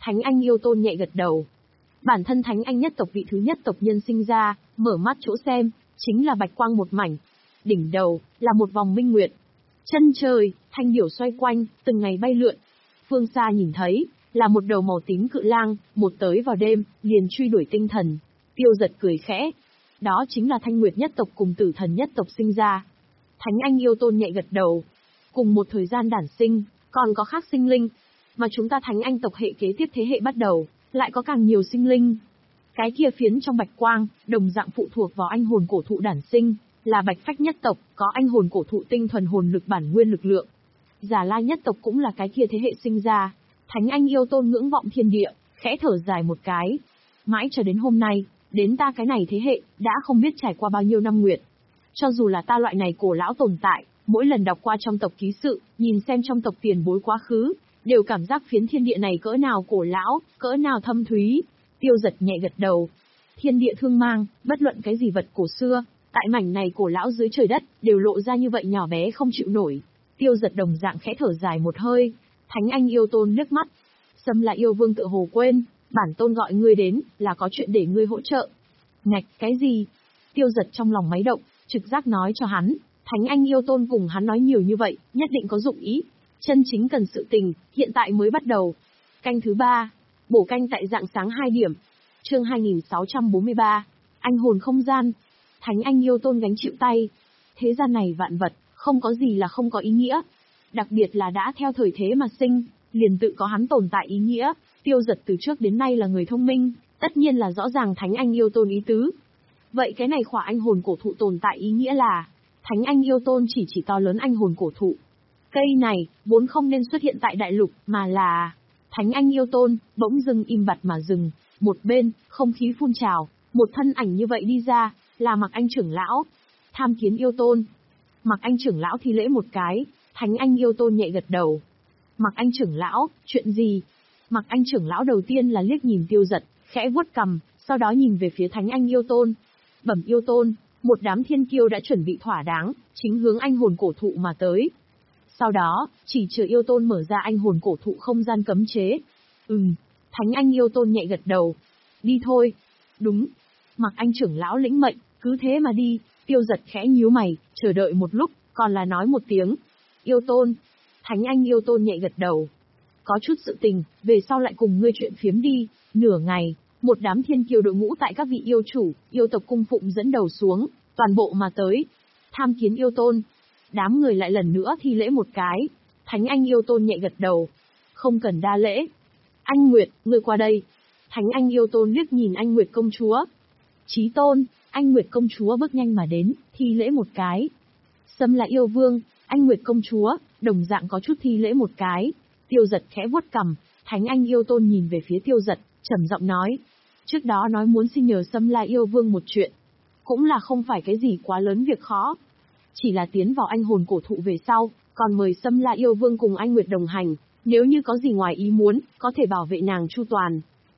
Thánh Anh Yêu Tôn nhẹ gật đầu. Bản thân Thánh Anh nhất tộc vị thứ nhất tộc nhân sinh ra, mở mắt chỗ xem, chính là bạch quang một mảnh. Đỉnh đầu, là một vòng minh nguyệt. Chân trời, thanh điểu xoay quanh, từng ngày bay lượn. Phương xa nhìn thấy, là một đầu màu tím cự lang, một tới vào đêm, liền truy đuổi tinh thần. Tiêu Giật cười khẽ. Đó chính là Thanh Nguyệt nhất tộc cùng Tử Thần nhất tộc sinh ra. Thánh Anh Yêu Tôn nhẹ gật đầu. Cùng một thời gian đản sinh, còn có khác sinh linh. Mà chúng ta Thánh Anh tộc hệ kế tiếp thế hệ bắt đầu, lại có càng nhiều sinh linh. Cái kia phiến trong bạch quang, đồng dạng phụ thuộc vào anh hồn cổ thụ đản sinh, là Bạch Phách nhất tộc, có anh hồn cổ thụ tinh thuần hồn lực bản nguyên lực lượng. Già La nhất tộc cũng là cái kia thế hệ sinh ra. Thánh Anh Yêu Tôn ngưỡng vọng thiên địa, khẽ thở dài một cái. Mãi cho đến hôm nay, đến ta cái này thế hệ, đã không biết trải qua bao nhiêu năm nguyệt. Cho dù là ta loại này cổ lão tồn tại, mỗi lần đọc qua trong tộc ký sự, nhìn xem trong tộc tiền bối quá khứ, đều cảm giác phiến thiên địa này cỡ nào cổ lão, cỡ nào thâm thúy. Tiêu Giật nhẹ gật đầu. Thiên địa thương mang, bất luận cái gì vật cổ xưa, tại mảnh này cổ lão dưới trời đất, đều lộ ra như vậy nhỏ bé không chịu nổi. Tiêu Giật đồng dạng khẽ thở dài một hơi. Thánh Anh Yêu Tôn nước mắt. Xâm La Yêu Vương tự hồ quên, bản tôn gọi ngươi đến, là có chuyện để ngươi hỗ trợ. Ngạch, cái gì? Tiêu Giật trong lòng máy động, trực giác nói cho hắn, Thánh Anh Yêu Tôn cùng hắn nói nhiều như vậy, nhất định có dụng ý. Chân chính cần sự tình, hiện tại mới bắt đầu. Canh thứ ba, bổ canh tại rạng sáng hai điểm. Chương hai nghìn sáu trăm bốn mươi ba, anh hồn không gian. Thánh Anh Yêu Tôn gánh chịu tay. Thế gian này vạn vật, không có gì là không có ý nghĩa. Đặc biệt là đã theo thời thế mà sinh, liền tự có hắn tồn tại ý nghĩa. Tiêu Giật từ trước đến nay là người thông minh, tất nhiên là rõ ràng Thánh Anh Yêu Tôn ý tứ. Vậy cái này khỏa anh hồn cổ thụ tồn tại ý nghĩa là, Thánh Anh Yêu Tôn chỉ chỉ to lớn anh hồn cổ thụ. Cây này, vốn không nên xuất hiện tại đại lục, mà là... Thánh Anh Yêu Tôn, bỗng dưng im bặt mà dừng, một bên, không khí phun trào, một thân ảnh như vậy đi ra, là Mạc Anh trưởng lão. Tham Kiến Yêu Tôn. Mạc Anh trưởng lão thi lễ một cái, Thánh Anh Yêu Tôn nhẹ gật đầu. Mạc Anh trưởng lão, chuyện gì? Mạc Anh trưởng lão đầu tiên là liếc nhìn Tiêu Giật, khẽ vuốt cằm, sau đó nhìn về phía Thánh Anh Yêu Tôn. Bẩm Yêu Tôn, một đám thiên kiêu đã chuẩn bị thỏa đáng, chính hướng anh hồn cổ thụ mà tới. Sau đó, chỉ chờ Yêu Tôn mở ra anh hồn cổ thụ không gian cấm chế. Ừm, Thánh Anh Yêu Tôn nhẹ gật đầu. Đi thôi. Đúng. Mạc Anh trưởng lão lĩnh mệnh, cứ thế mà đi. Tiêu Giật khẽ nhíu mày, chờ đợi một lúc, còn là nói một tiếng. Yêu Tôn. Thánh Anh Yêu Tôn nhẹ gật đầu. Có chút sự tình, về sau lại cùng ngươi chuyện phiếm đi. Nửa ngày, một đám thiên kiêu đội ngũ tại các vị yêu chủ, yêu tộc cung phụng dẫn đầu xuống, toàn bộ mà tới. Tham Kiến Yêu Tôn. Đám người lại lần nữa thi lễ một cái. Thánh Anh Yêu Tôn nhẹ gật đầu. Không cần đa lễ. Anh Nguyệt, ngươi qua đây. Thánh Anh Yêu Tôn liếc nhìn Anh Nguyệt công chúa. Chí Tôn, Anh Nguyệt công chúa bước nhanh mà đến, thi lễ một cái. Xâm La Yêu Vương, Anh Nguyệt công chúa, đồng dạng có chút thi lễ một cái. Tiêu Giật khẽ vuốt cằm, Thánh Anh Yêu Tôn nhìn về phía Tiêu Giật, trầm giọng nói. Trước đó nói muốn xin nhờ Xâm La Yêu Vương một chuyện. Cũng là không phải cái gì quá lớn việc khó. Chỉ là tiến vào anh hồn cổ thụ về sau, còn mời Xâm La Yêu Vương cùng Anh Nguyệt đồng hành, nếu như có gì ngoài ý muốn, có thể bảo vệ nàng chu toàn.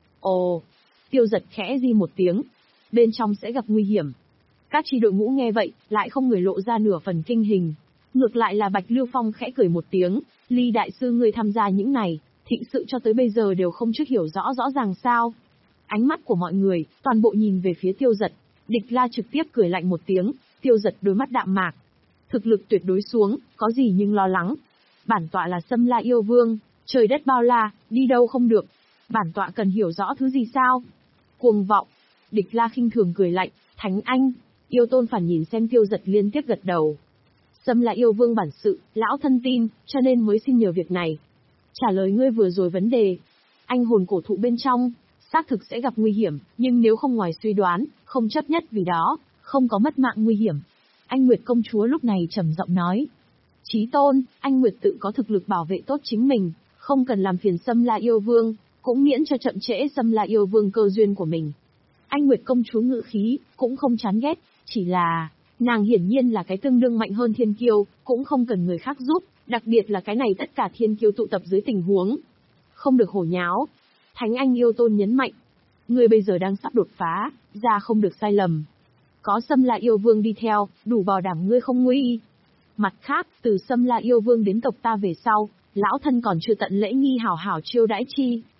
Ồ, Tiêu Giật khẽ di một tiếng, bên trong sẽ gặp nguy hiểm. Các chi đội ngũ nghe vậy, lại không người lộ ra nửa phần kinh hình. Ngược lại là Bạch Lưu Phong khẽ cười một tiếng, Ly đại sư ngươi tham gia những này, thịnh sự cho tới bây giờ đều không trước hiểu rõ rõ ràng sao. Ánh mắt của mọi người, toàn bộ nhìn về phía Tiêu Giật. Địch La trực tiếp cười lạnh một tiếng, Tiêu Giật đôi mắt đạm mạc. Thực lực tuyệt đối xuống, có gì nhưng lo lắng. Bản tọa là Xâm La Yêu Vương, trời đất bao la, đi đâu không được. Bản tọa cần hiểu rõ thứ gì sao? Cuồng vọng. Địch La khinh thường cười lạnh, Thánh Anh. Yêu Tôn phản nhìn xem Tiêu Giật liên tiếp gật đầu. Xâm La Yêu Vương bản sự, lão thân tin, cho nên mới xin nhờ việc này. Trả lời ngươi vừa rồi vấn đề. Anh hồn cổ thụ bên trong, xác thực sẽ gặp nguy hiểm, nhưng nếu không ngoài suy đoán, không chấp nhất vì đó, không có mất mạng nguy hiểm. Anh Nguyệt công chúa lúc này trầm giọng nói. Chí Tôn, Anh Nguyệt tự có thực lực bảo vệ tốt chính mình, không cần làm phiền Xâm La Yêu Vương, cũng miễn cho chậm trễ Xâm La Yêu Vương cơ duyên của mình. Anh Nguyệt công chúa ngự khí, cũng không chán ghét, chỉ là, nàng hiển nhiên là cái tương đương mạnh hơn thiên kiêu, cũng không cần người khác giúp, đặc biệt là cái này tất cả thiên kiêu tụ tập dưới tình huống. Không được hổ nháo. Thánh Anh Yêu Tôn nhấn mạnh. Người bây giờ đang sắp đột phá, ra không được sai lầm. Có Xâm La Yêu Vương đi theo, đủ bảo đảm ngươi không nguy. Mặt khác, từ Xâm La Yêu Vương đến tộc ta về sau, lão thân còn chưa tận lễ nghi hảo hảo chiêu đãi chi,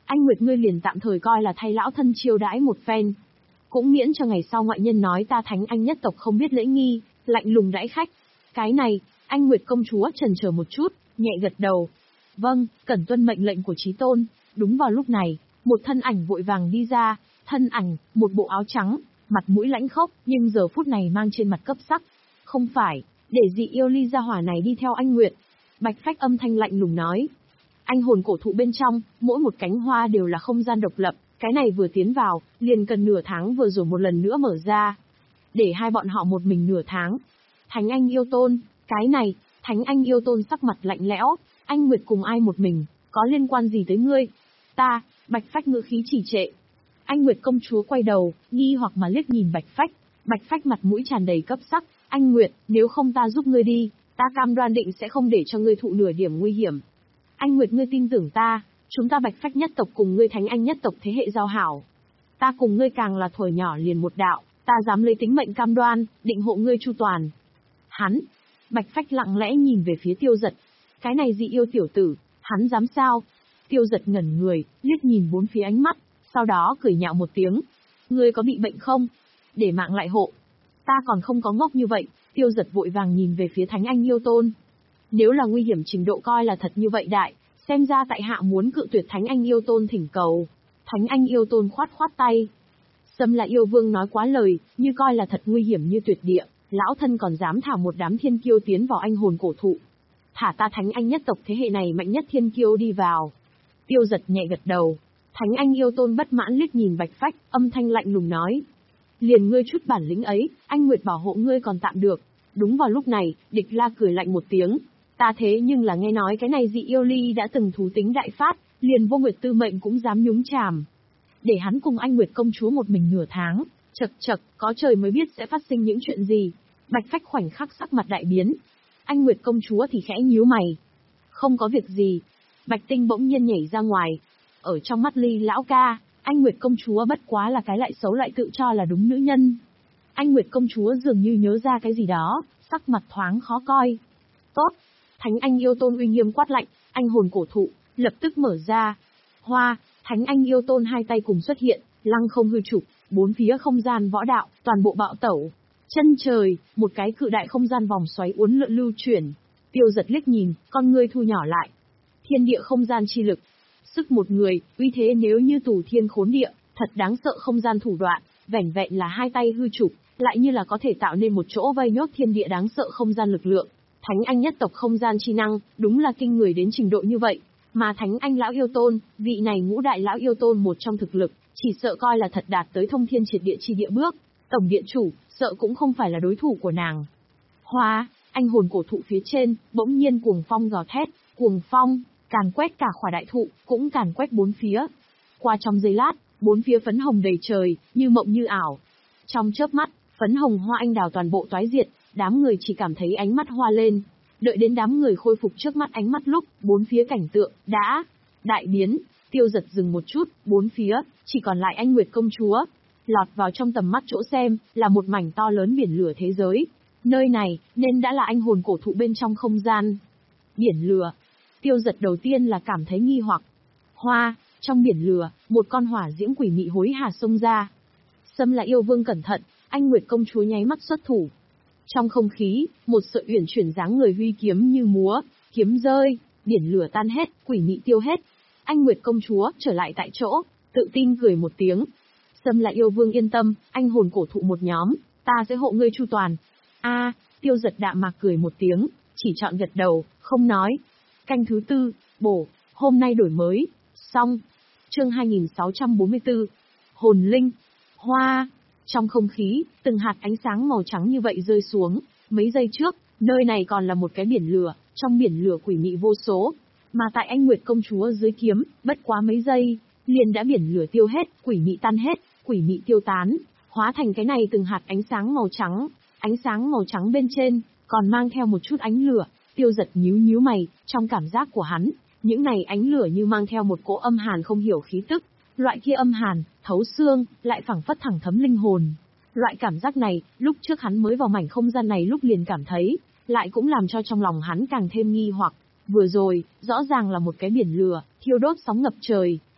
Anh Nguyệt ngươi liền tạm thời coi là thay lão thân chiêu đãi một phen. Cũng miễn cho ngày sau ngoại nhân nói ta Thánh Anh nhất tộc không biết lễ nghi, lạnh lùng đãi khách. Cái này, anh Nguyệt công chúa chần chờ một chút, nhẹ gật đầu. Vâng, cẩn tuân mệnh lệnh của chí tôn. Đúng vào lúc này, một thân ảnh vội vàng đi ra, thân ảnh, một bộ áo trắng, mặt mũi lãnh khốc, nhưng giờ phút này mang trên mặt cấp sắc. Không phải, để dị yêu ly gia hỏa này đi theo anh Nguyệt. Bạch Phách âm thanh lạnh lùng nói. Anh hồn cổ thụ bên trong, mỗi một cánh hoa đều là không gian độc lập, cái này vừa tiến vào, liền cần nửa tháng vừa rồi một lần nữa mở ra. Để hai bọn họ một mình nửa tháng. Thánh Anh yêu tôn, cái này, Thánh Anh yêu tôn sắc mặt lạnh lẽo, anh Nguyệt cùng ai một mình, có liên quan gì tới ngươi? Ta, Bạch Phách ngữ khí chỉ trệ. Anh Nguyệt công chúa quay đầu, nghi hoặc mà liếc nhìn Bạch Phách, Bạch Phách mặt mũi tràn đầy cấp sắc, anh Nguyệt, nếu không ta giúp ngươi đi, ta cam đoan định sẽ không để cho ngươi thụ nửa điểm nguy hiểm. Anh Nguyệt ngươi tin tưởng ta, chúng ta Bạch Phách nhất tộc cùng ngươi Thánh Anh nhất tộc thế hệ giao hảo. Ta cùng ngươi càng là thuở nhỏ liền một đạo, ta dám lấy tính mệnh cam đoan, định hộ ngươi chu toàn. Hắn, Bạch Phách lặng lẽ nhìn về phía Tiêu Dật. Cái này dị yêu tiểu tử, hắn dám sao? Tiêu Dật ngẩn người, liếc nhìn bốn phía ánh mắt, sau đó cười nhạo một tiếng. Ngươi có bị bệnh không? Để mạng lại hộ. Ta còn không có ngốc như vậy. Tiêu Dật vội vàng nhìn về phía Thánh Anh yêu tôn. Nếu là nguy hiểm trình độ coi là thật như vậy đại, xem ra tại hạ muốn cự tuyệt Thánh Anh yêu tôn thỉnh cầu. Thánh Anh yêu tôn khoát khoát tay. Sâm là yêu vương nói quá lời, như coi là thật nguy hiểm như tuyệt địa, lão thân còn dám thả một đám thiên kiêu tiến vào anh hồn cổ thụ. Thả ta Thánh Anh nhất tộc thế hệ này mạnh nhất thiên kiêu đi vào. Tiêu Dật nhẹ gật đầu. Thánh Anh yêu tôn bất mãn liếc nhìn Bạch Phách, âm thanh lạnh lùng nói. Liền ngươi chút bản lĩnh ấy, anh Nguyệt bảo hộ ngươi còn tạm được. Đúng vào lúc này, Địch La cười lạnh một tiếng. Ta thế nhưng là nghe nói cái này dị yêu ly đã từng thú tính đại phát, liền Vô Nguyệt tư mệnh cũng dám nhúng chàm. Để hắn cùng anh Nguyệt công chúa một mình nửa tháng, chật chật, có trời mới biết sẽ phát sinh những chuyện gì. Bạch Phách khoảnh khắc sắc mặt đại biến. Anh Nguyệt công chúa thì khẽ nhíu mày. Không có việc gì. Bạch Tinh bỗng nhiên nhảy ra ngoài. Ở trong mắt Ly lão ca, anh Nguyệt công chúa bất quá là cái lại xấu lại tự cho là đúng nữ nhân. Anh Nguyệt công chúa dường như nhớ ra cái gì đó, sắc mặt thoáng khó coi. Tốt. Thánh Anh yêu tôn uy nghiêm quát lạnh, anh hồn cổ thụ, lập tức mở ra. Hoa, Thánh Anh yêu tôn hai tay cùng xuất hiện, lăng không hư trục, bốn phía không gian võ đạo, toàn bộ bạo tẩu. Chân trời, một cái cự đại không gian vòng xoáy uốn lượn lưu chuyển. Tiêu Dật liếc nhìn, con ngươi thu nhỏ lại. Thiên địa không gian chi lực. Sức một người, uy thế nếu như tù thiên khốn địa, thật đáng sợ không gian thủ đoạn, vẻn vẹn là hai tay hư trục, lại như là có thể tạo nên một chỗ vây nhốt thiên địa đáng sợ không gian lực lượng. Thánh Anh nhất tộc không gian chi năng, đúng là kinh người đến trình độ như vậy. Mà Thánh Anh lão yêu tôn, vị này ngũ đại lão yêu tôn một trong thực lực, chỉ sợ coi là thật đạt tới thông thiên triệt địa chi địa bước. Tổng điện chủ, sợ cũng không phải là đối thủ của nàng. Hoa, anh hồn cổ thụ phía trên, bỗng nhiên cuồng phong gào thét, cuồng phong, càn quét cả khỏa đại thụ, cũng càn quét bốn phía. Qua trong giây lát, bốn phía phấn hồng đầy trời, như mộng như ảo. Trong chớp mắt, phấn hồng hoa anh đào toàn bộ toái diệt, đám người chỉ cảm thấy ánh mắt hoa lên. Đợi đến đám người khôi phục trước mắt ánh mắt lúc, bốn phía cảnh tượng, đã, đại biến. Tiêu Dật dừng một chút, bốn phía, chỉ còn lại anh Nguyệt công chúa. Lọt vào trong tầm mắt chỗ xem, là một mảnh to lớn biển lửa thế giới. Nơi này, nên đã là anh hồn cổ thụ bên trong không gian. Biển lửa. Tiêu Dật đầu tiên là cảm thấy nghi hoặc. Hoa, trong biển lửa, một con hỏa diễm quỷ mị hối hả xông ra. Sâm là yêu vương cẩn thận, anh Nguyệt công chúa nháy mắt xuất thủ. Trong không khí, một sợi uyển chuyển dáng người huy kiếm như múa, kiếm rơi, biển lửa tan hết, quỷ mị tiêu hết. Anh Nguyệt công chúa trở lại tại chỗ, tự tin cười một tiếng. Sâm là yêu vương yên tâm, anh hồn cổ thụ một nhóm, ta sẽ hộ ngươi chu toàn. A, Tiêu Dật đạm mạc cười một tiếng, chỉ chọn gật đầu, không nói. Canh thứ tư, bổ, hôm nay đổi mới, xong. Chương hai nghìn sáu trăm bốn mươi tư, hồn linh, hoa. Trong không khí, từng hạt ánh sáng màu trắng như vậy rơi xuống, mấy giây trước, nơi này còn là một cái biển lửa, trong biển lửa quỷ mị vô số. Mà tại anh Nguyệt công chúa dưới kiếm, bất quá mấy giây, liền đã biển lửa tiêu hết, quỷ mị tan hết, quỷ mị tiêu tán, hóa thành cái này từng hạt ánh sáng màu trắng. Ánh sáng màu trắng bên trên, còn mang theo một chút ánh lửa. Tiêu Dật nhíu nhíu mày, trong cảm giác của hắn, những này ánh lửa như mang theo một cỗ âm hàn không hiểu khí tức. Loại kia âm hàn, thấu xương, lại phảng phất thẳng thấm linh hồn. Loại cảm giác này, lúc trước hắn mới vào mảnh không gian này lúc liền cảm thấy, lại cũng làm cho trong lòng hắn càng thêm nghi hoặc. Vừa rồi, rõ ràng là một cái biển lửa, thiêu đốt sóng ngập trời.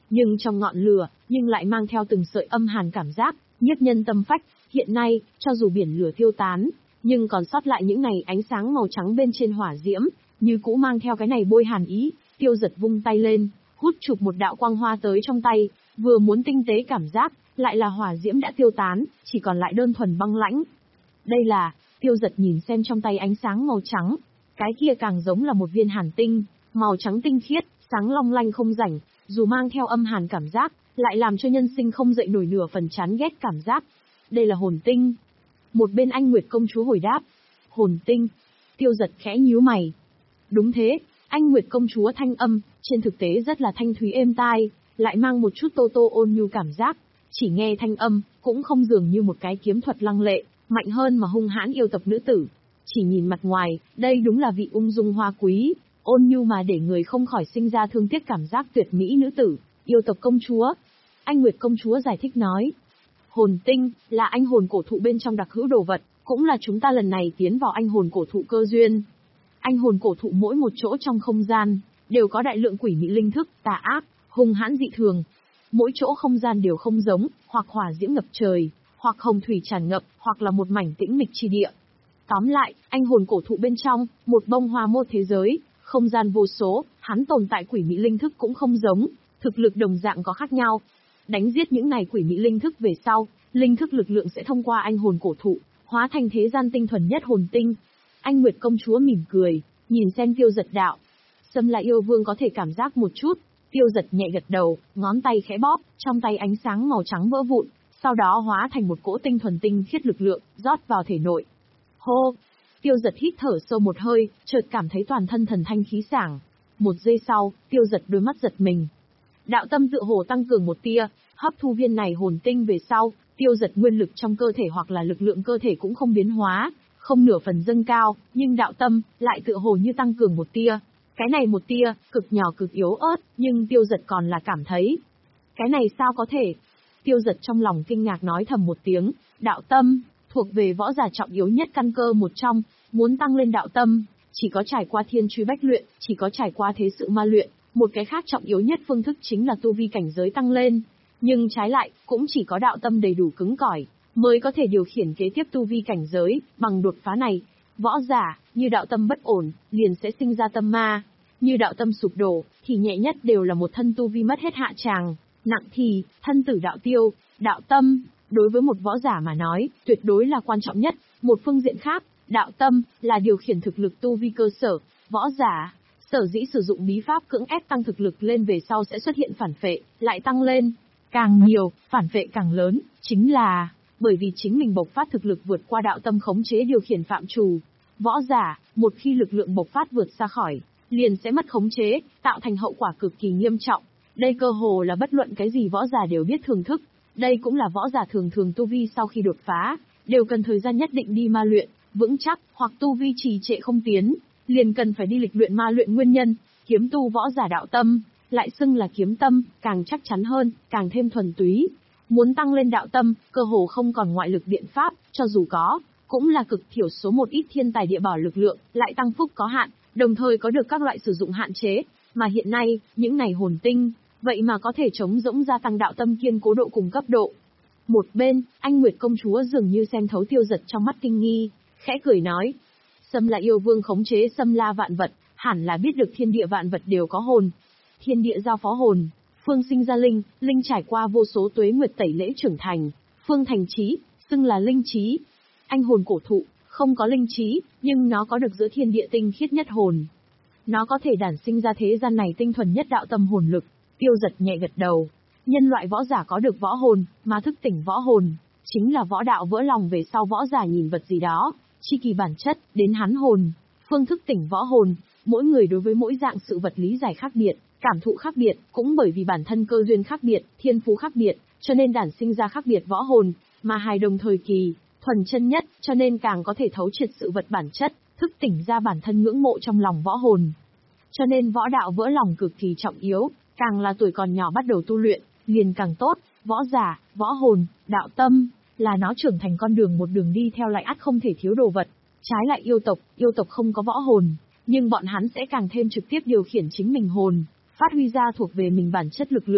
nhưng trong ngọn lửa, nhưng lại mang theo từng sợi âm hàn cảm giác, nhiếp nhân tâm phách. Hiện nay, cho dù biển lửa tiêu tán, nhưng còn sót lại những này ánh sáng màu trắng bên trên hỏa diễm, như cũ mang theo cái này bôi hàn ý. Tiêu Giật vung tay lên, hút chụp một đạo quang hoa tới trong tay, vừa muốn tinh tế cảm giác, lại là hỏa diễm đã tiêu tán, chỉ còn lại đơn thuần băng lãnh. Đây là, Tiêu Giật nhìn xem trong tay ánh sáng màu trắng, cái kia càng giống là một viên hàn tinh, màu trắng tinh khiết, sáng long lanh không rảnh, dù mang theo âm hàn cảm giác, lại làm cho nhân sinh không dậy nổi nửa phần chán ghét cảm giác. Đây là hồn tinh. Một bên Anh Nguyệt công chúa hồi đáp. Hồn tinh. Tiêu Giật khẽ nhíu mày. Đúng thế, Anh Nguyệt công chúa thanh âm, trên thực tế rất là thanh thúy êm tai, lại mang một chút tô tô ôn nhu cảm giác. Chỉ nghe thanh âm, cũng không dường như một cái kiếm thuật lăng lệ, mạnh hơn mà hung hãn yêu tộc nữ tử. Chỉ nhìn mặt ngoài, đây đúng là vị ung dung hoa quý, ôn nhu mà để người không khỏi sinh ra thương tiếc cảm giác tuyệt mỹ nữ tử, yêu tộc công chúa. Anh Nguyệt công chúa giải thích nói. Hồn tinh, là anh hồn cổ thụ bên trong đặc hữu đồ vật, cũng là chúng ta lần này tiến vào anh hồn cổ thụ cơ duyên. Anh hồn cổ thụ mỗi một chỗ trong không gian, đều có đại lượng quỷ mị linh thức, tà ác, hung hãn dị thường. Mỗi chỗ không gian đều không giống, hoặc hỏa diễm ngập trời, hoặc hồng thủy tràn ngập, hoặc là một mảnh tĩnh mịch chi địa. Tóm lại, anh hồn cổ thụ bên trong, một bông hoa một thế giới, không gian vô số, hắn tồn tại quỷ mị linh thức cũng không giống, thực lực đồng dạng có khác nhau. Đánh giết những này quỷ mị linh thức về sau, linh thức lực lượng sẽ thông qua anh hồn cổ thụ, hóa thành thế gian tinh thuần nhất hồn tinh. Anh Nguyệt công chúa mỉm cười, nhìn xem Tiêu Giật đạo. Xâm là yêu vương có thể cảm giác một chút. Tiêu Giật nhẹ gật đầu, ngón tay khẽ bóp, trong tay ánh sáng màu trắng vỡ vụn, sau đó hóa thành một cỗ tinh thuần tinh khiết lực lượng, rót vào thể nội. Hô! Tiêu Giật hít thở sâu một hơi, chợt cảm thấy toàn thân thần thanh khí sảng. Một giây sau, Tiêu Giật đôi mắt giật mình. Đạo tâm tựa hồ tăng cường một tia, hấp thu viên này hồn tinh về sau, Tiêu Giật nguyên lực trong cơ thể hoặc là lực lượng cơ thể cũng không biến hóa, không nửa phần dâng cao, nhưng đạo tâm lại tựa hồ như tăng cường một tia. Cái này một tia, cực nhỏ cực yếu ớt, nhưng Tiêu Giật còn là cảm thấy. Cái này sao có thể? Tiêu Giật trong lòng kinh ngạc nói thầm một tiếng, đạo tâm, thuộc về võ giả trọng yếu nhất căn cơ một trong, muốn tăng lên đạo tâm, chỉ có trải qua thiên truy bách luyện, chỉ có trải qua thế sự ma luyện, một cái khác trọng yếu nhất phương thức chính là tu vi cảnh giới tăng lên. Nhưng trái lại, cũng chỉ có đạo tâm đầy đủ cứng cỏi, mới có thể điều khiển kế tiếp tu vi cảnh giới, bằng đột phá này. Võ giả, như đạo tâm bất ổn, liền sẽ sinh ra tâm ma. Như đạo tâm sụp đổ, thì nhẹ nhất đều là một thân tu vi mất hết hạ tràng, nặng thì, thân tử đạo tiêu. Đạo tâm, đối với một võ giả mà nói, tuyệt đối là quan trọng nhất. Một phương diện khác, đạo tâm, là điều khiển thực lực tu vi cơ sở. Võ giả, sở dĩ sử dụng bí pháp cưỡng ép tăng thực lực lên về sau sẽ xuất hiện phản phệ, lại tăng lên. Càng nhiều, phản phệ càng lớn, chính là bởi vì chính mình bộc phát thực lực vượt qua đạo tâm khống chế điều khiển phạm trù. Võ giả, một khi lực lượng bộc phát vượt xa khỏi, liền sẽ mất khống chế, tạo thành hậu quả cực kỳ nghiêm trọng. Đây cơ hồ là bất luận cái gì võ giả đều biết thưởng thức. Đây cũng là võ giả thường thường tu vi sau khi đột phá, đều cần thời gian nhất định đi ma luyện, vững chắc, hoặc tu vi trì trệ không tiến, liền cần phải đi lịch luyện ma luyện nguyên nhân. Kiếm tu võ giả đạo tâm, lại xưng là kiếm tâm, càng chắc chắn hơn, càng thêm thuần túy. Muốn tăng lên đạo tâm, cơ hồ không còn ngoại lực biện pháp, cho dù có, cũng là cực thiểu số một ít thiên tài địa bảo lực lượng, lại tăng phúc có hạn, đồng thời có được các loại sử dụng hạn chế, mà hiện nay, những này hồn tinh, vậy mà có thể chống rỗng gia tăng đạo tâm kiên cố độ cùng cấp độ. Một bên, Anh Nguyệt công chúa dường như xem thấu Tiêu Giật trong mắt kinh nghi, khẽ cười nói. Xâm là yêu vương khống chế xâm la vạn vật, hẳn là biết được thiên địa vạn vật đều có hồn. Thiên địa giao phó hồn, phương sinh ra linh, linh trải qua vô số tuế nguyệt tẩy lễ trưởng thành, phương thành trí, xưng là linh trí. Anh hồn cổ thụ, không có linh trí, nhưng nó có được giữa thiên địa tinh khiết nhất hồn. Nó có thể đản sinh ra thế gian này tinh thuần nhất đạo tâm hồn lực. Tiêu Giật nhẹ gật đầu. Nhân loại võ giả có được võ hồn, mà thức tỉnh võ hồn, chính là võ đạo vỡ lòng về sau võ giả nhìn vật gì đó, chi kỳ bản chất, đến hắn hồn, phương thức tỉnh võ hồn. Mỗi người đối với mỗi dạng sự vật lý giải khác biệt, cảm thụ khác biệt, cũng bởi vì bản thân cơ duyên khác biệt, thiên phú khác biệt, cho nên đản sinh ra khác biệt võ hồn, mà hài đồng thời kỳ, thuần chân nhất, cho nên càng có thể thấu triệt sự vật bản chất, thức tỉnh ra bản thân ngưỡng mộ trong lòng võ hồn. Cho nên võ đạo vỡ lòng cực kỳ trọng yếu, càng là tuổi còn nhỏ bắt đầu tu luyện, liền càng tốt. Võ giả, võ hồn, đạo tâm, là nó trưởng thành con đường một đường đi theo lại ắt không thể thiếu đồ vật. Trái lại yêu tộc, yêu tộc không có võ hồn, nhưng bọn hắn sẽ càng thêm trực tiếp điều khiển chính mình hồn, phát huy ra thuộc về mình bản chất lực lượng.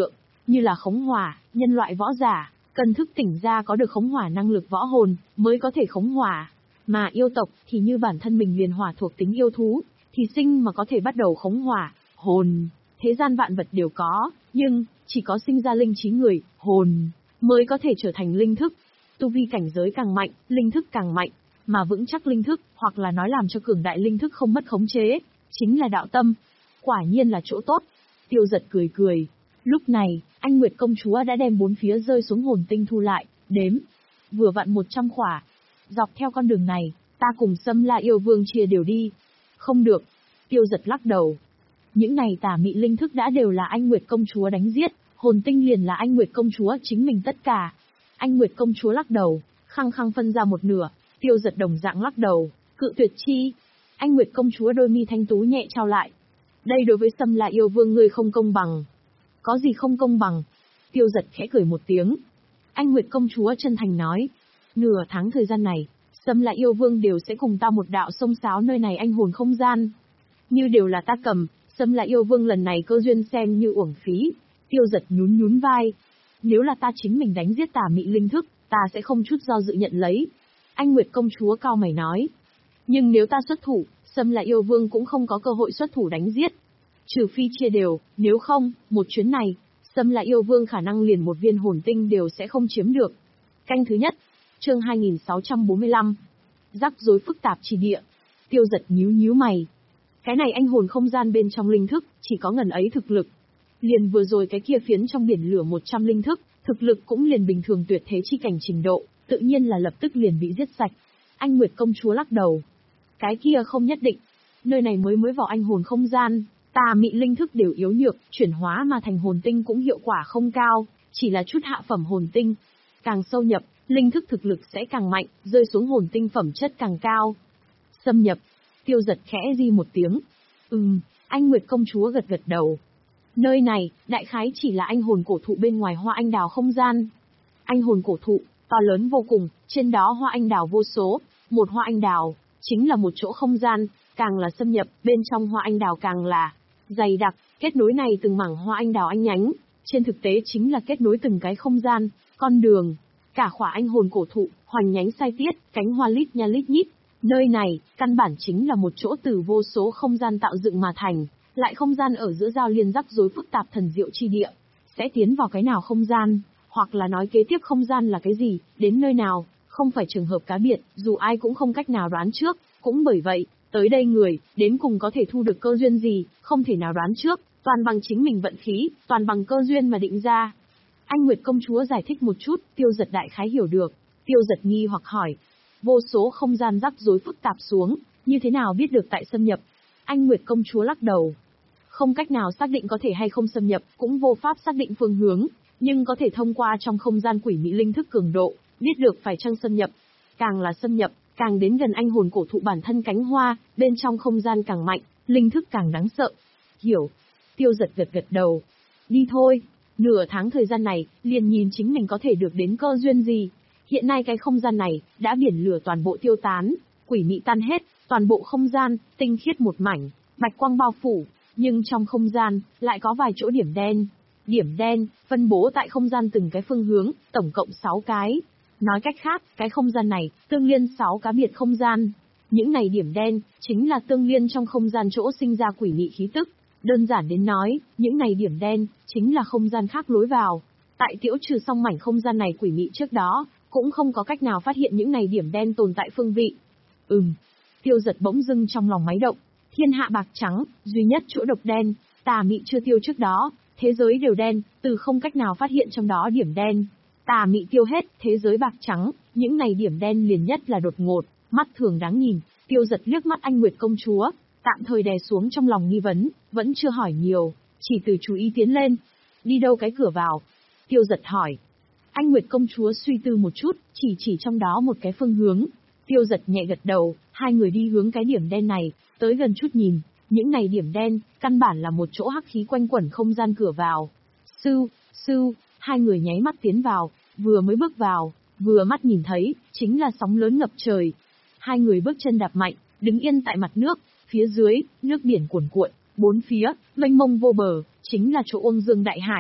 như là khống hỏa, nhân loại võ giả, cần thức tỉnh ra có được khống hỏa năng lực võ hồn, mới có thể khống hỏa. Mà yêu tộc thì như bản thân mình liền hỏa thuộc tính yêu thú, thì sinh mà có thể bắt đầu khống hỏa, hồn. Thế gian vạn vật đều có, nhưng chỉ có sinh ra linh trí người, hồn, mới có thể trở thành linh thức. Tu vi cảnh giới càng mạnh, linh thức càng mạnh, mà vững chắc linh thức, hoặc là nói làm cho cường đại linh thức không mất khống chế, chính là đạo tâm. Quả nhiên là chỗ tốt. Tiêu Giật cười cười. Lúc này, Anh Nguyệt công chúa đã đem bốn phía rơi xuống hồn tinh thu lại, đếm. Vừa vặn một trăm khỏa. Dọc theo con đường này, ta cùng Sâm La yêu vương chia đều đi. Không được. Tiêu Giật lắc đầu. Những này tà mị linh thức đã đều là Anh Nguyệt công chúa đánh giết, hồn tinh liền là Anh Nguyệt công chúa chính mình tất cả. Anh Nguyệt công chúa lắc đầu, khăng khăng phân ra một nửa. Tiêu Giật đồng dạng lắc đầu, cự tuyệt chi. Anh Nguyệt công chúa đôi mi thanh tú nhẹ trao lại. Đây đối với Sâm La yêu vương ngươi không công bằng. Có gì không công bằng? Tiêu Giật khẽ cười một tiếng. Anh Nguyệt công chúa chân thành nói. Nửa tháng thời gian này, Sâm La yêu vương đều sẽ cùng ta một đạo sông sáo nơi này anh hồn không gian. Như đều là ta cầm, Sâm La yêu vương lần này cơ duyên xem như uổng phí. Tiêu Giật nhún nhún vai. Nếu là ta chính mình đánh giết tà mị linh thức, ta sẽ không chút do dự nhận lấy. Anh Nguyệt công chúa cao mày nói. Nhưng nếu ta xuất thủ, Sâm La yêu vương cũng không có cơ hội xuất thủ đánh giết. Trừ phi chia đều, nếu không, một chuyến này, Sâm La yêu vương khả năng liền một viên hồn tinh đều sẽ không chiếm được. Canh thứ nhất, chương hai nghìn sáu trăm bốn mươi lăm. Rắc rối phức tạp chỉ địa. Tiêu Giật nhíu nhíu mày. Cái này anh hồn không gian bên trong linh thức, chỉ có ngần ấy thực lực. Liền vừa rồi cái kia phiến trong biển lửa một trăm linh thức, thực lực cũng liền bình thường tuyệt thế chi cảnh trình độ, tự nhiên là lập tức liền bị giết sạch. Anh Nguyệt công chúa lắc đầu. Cái kia không nhất định. Nơi này mới mới vào anh hồn không gian, tà mị linh thức đều yếu nhược, chuyển hóa mà thành hồn tinh cũng hiệu quả không cao, chỉ là chút hạ phẩm hồn tinh. Càng sâu nhập, linh thức thực lực sẽ càng mạnh, rơi xuống hồn tinh phẩm chất càng cao. Xâm nhập. Tiêu Giật khẽ di một tiếng. Ừm, Anh Nguyệt công chúa gật gật đầu. Nơi này, đại khái chỉ là anh hồn cổ thụ bên ngoài hoa anh đào không gian. Anh hồn cổ thụ, to lớn vô cùng, trên đó hoa anh đào vô số, một hoa anh đào, chính là một chỗ không gian, càng là xâm nhập, bên trong hoa anh đào càng là dày đặc, kết nối này từng mảng hoa anh đào anh nhánh, trên thực tế chính là kết nối từng cái không gian, con đường, cả khỏa anh hồn cổ thụ, hoành nhánh sai tiết, cánh hoa lít nha lít nhít. Nơi này, căn bản chính là một chỗ từ vô số không gian tạo dựng mà thành, lại không gian ở giữa giao liên rắc rối phức tạp thần diệu chi địa. Sẽ tiến vào cái nào không gian, hoặc là nói kế tiếp không gian là cái gì, đến nơi nào, không phải trường hợp cá biệt, dù ai cũng không cách nào đoán trước, cũng bởi vậy, tới đây người, đến cùng có thể thu được cơ duyên gì, không thể nào đoán trước, toàn bằng chính mình vận khí, toàn bằng cơ duyên mà định ra. Anh Nguyệt công chúa giải thích một chút, Tiêu Giật đại khái hiểu được. Tiêu Giật nghi hoặc hỏi. Vô số không gian rắc rối phức tạp xuống, như thế nào biết được tại xâm nhập? Anh Nguyệt công chúa lắc đầu. Không cách nào xác định có thể hay không xâm nhập, cũng vô pháp xác định phương hướng, nhưng có thể thông qua trong không gian quỷ mị linh thức cường độ, biết được phải chăng xâm nhập. Càng là xâm nhập, càng đến gần anh hồn cổ thụ bản thân cánh hoa, bên trong không gian càng mạnh, linh thức càng đáng sợ. Hiểu. Tiêu Giật gật gật đầu. Đi thôi, nửa tháng thời gian này, liền nhìn chính mình có thể được đến cơ duyên gì. Hiện nay cái không gian này, đã biển lửa toàn bộ tiêu tán, quỷ mị tan hết, toàn bộ không gian, tinh khiết một mảnh, bạch quang bao phủ, nhưng trong không gian, lại có vài chỗ điểm đen. Điểm đen, phân bố tại không gian từng cái phương hướng, tổng cộng sáu cái. Nói cách khác, cái không gian này, tương liên sáu cá biệt không gian. Những này điểm đen, chính là tương liên trong không gian chỗ sinh ra quỷ mị khí tức. Đơn giản đến nói, những này điểm đen, chính là không gian khác lối vào. Tại tiễu trừ xong mảnh không gian này quỷ mị trước đó, cũng không có cách nào phát hiện những này điểm đen tồn tại phương vị. Ừm. Tiêu Giật bỗng dưng trong lòng máy động. Thiên hạ bạc trắng, duy nhất chỗ độc đen, tà mị chưa tiêu trước đó, thế giới đều đen, từ không cách nào phát hiện trong đó điểm đen. Tà mị tiêu hết, thế giới bạc trắng, những này điểm đen liền nhất là đột ngột, mắt thường đáng nhìn. Tiêu Giật liếc mắt Anh Nguyệt công chúa, tạm thời đè xuống trong lòng nghi vấn, vẫn chưa hỏi nhiều, chỉ từ chú ý tiến lên. Đi đâu cái cửa vào? Tiêu Giật hỏi. Anh Nguyệt công chúa suy tư một chút, chỉ chỉ trong đó một cái phương hướng. Tiêu Giật nhẹ gật đầu, hai người đi hướng cái điểm đen này, tới gần chút nhìn, những này điểm đen, căn bản là một chỗ hắc khí quanh quẩn không gian cửa vào. Sưu, sưu, hai người nháy mắt tiến vào, vừa mới bước vào, vừa mắt nhìn thấy, chính là sóng lớn ngập trời. Hai người bước chân đạp mạnh, đứng yên tại mặt nước, phía dưới, nước biển cuồn cuộn, bốn phía, mênh mông vô bờ, chính là chỗ Ôn Dương Đại Hải.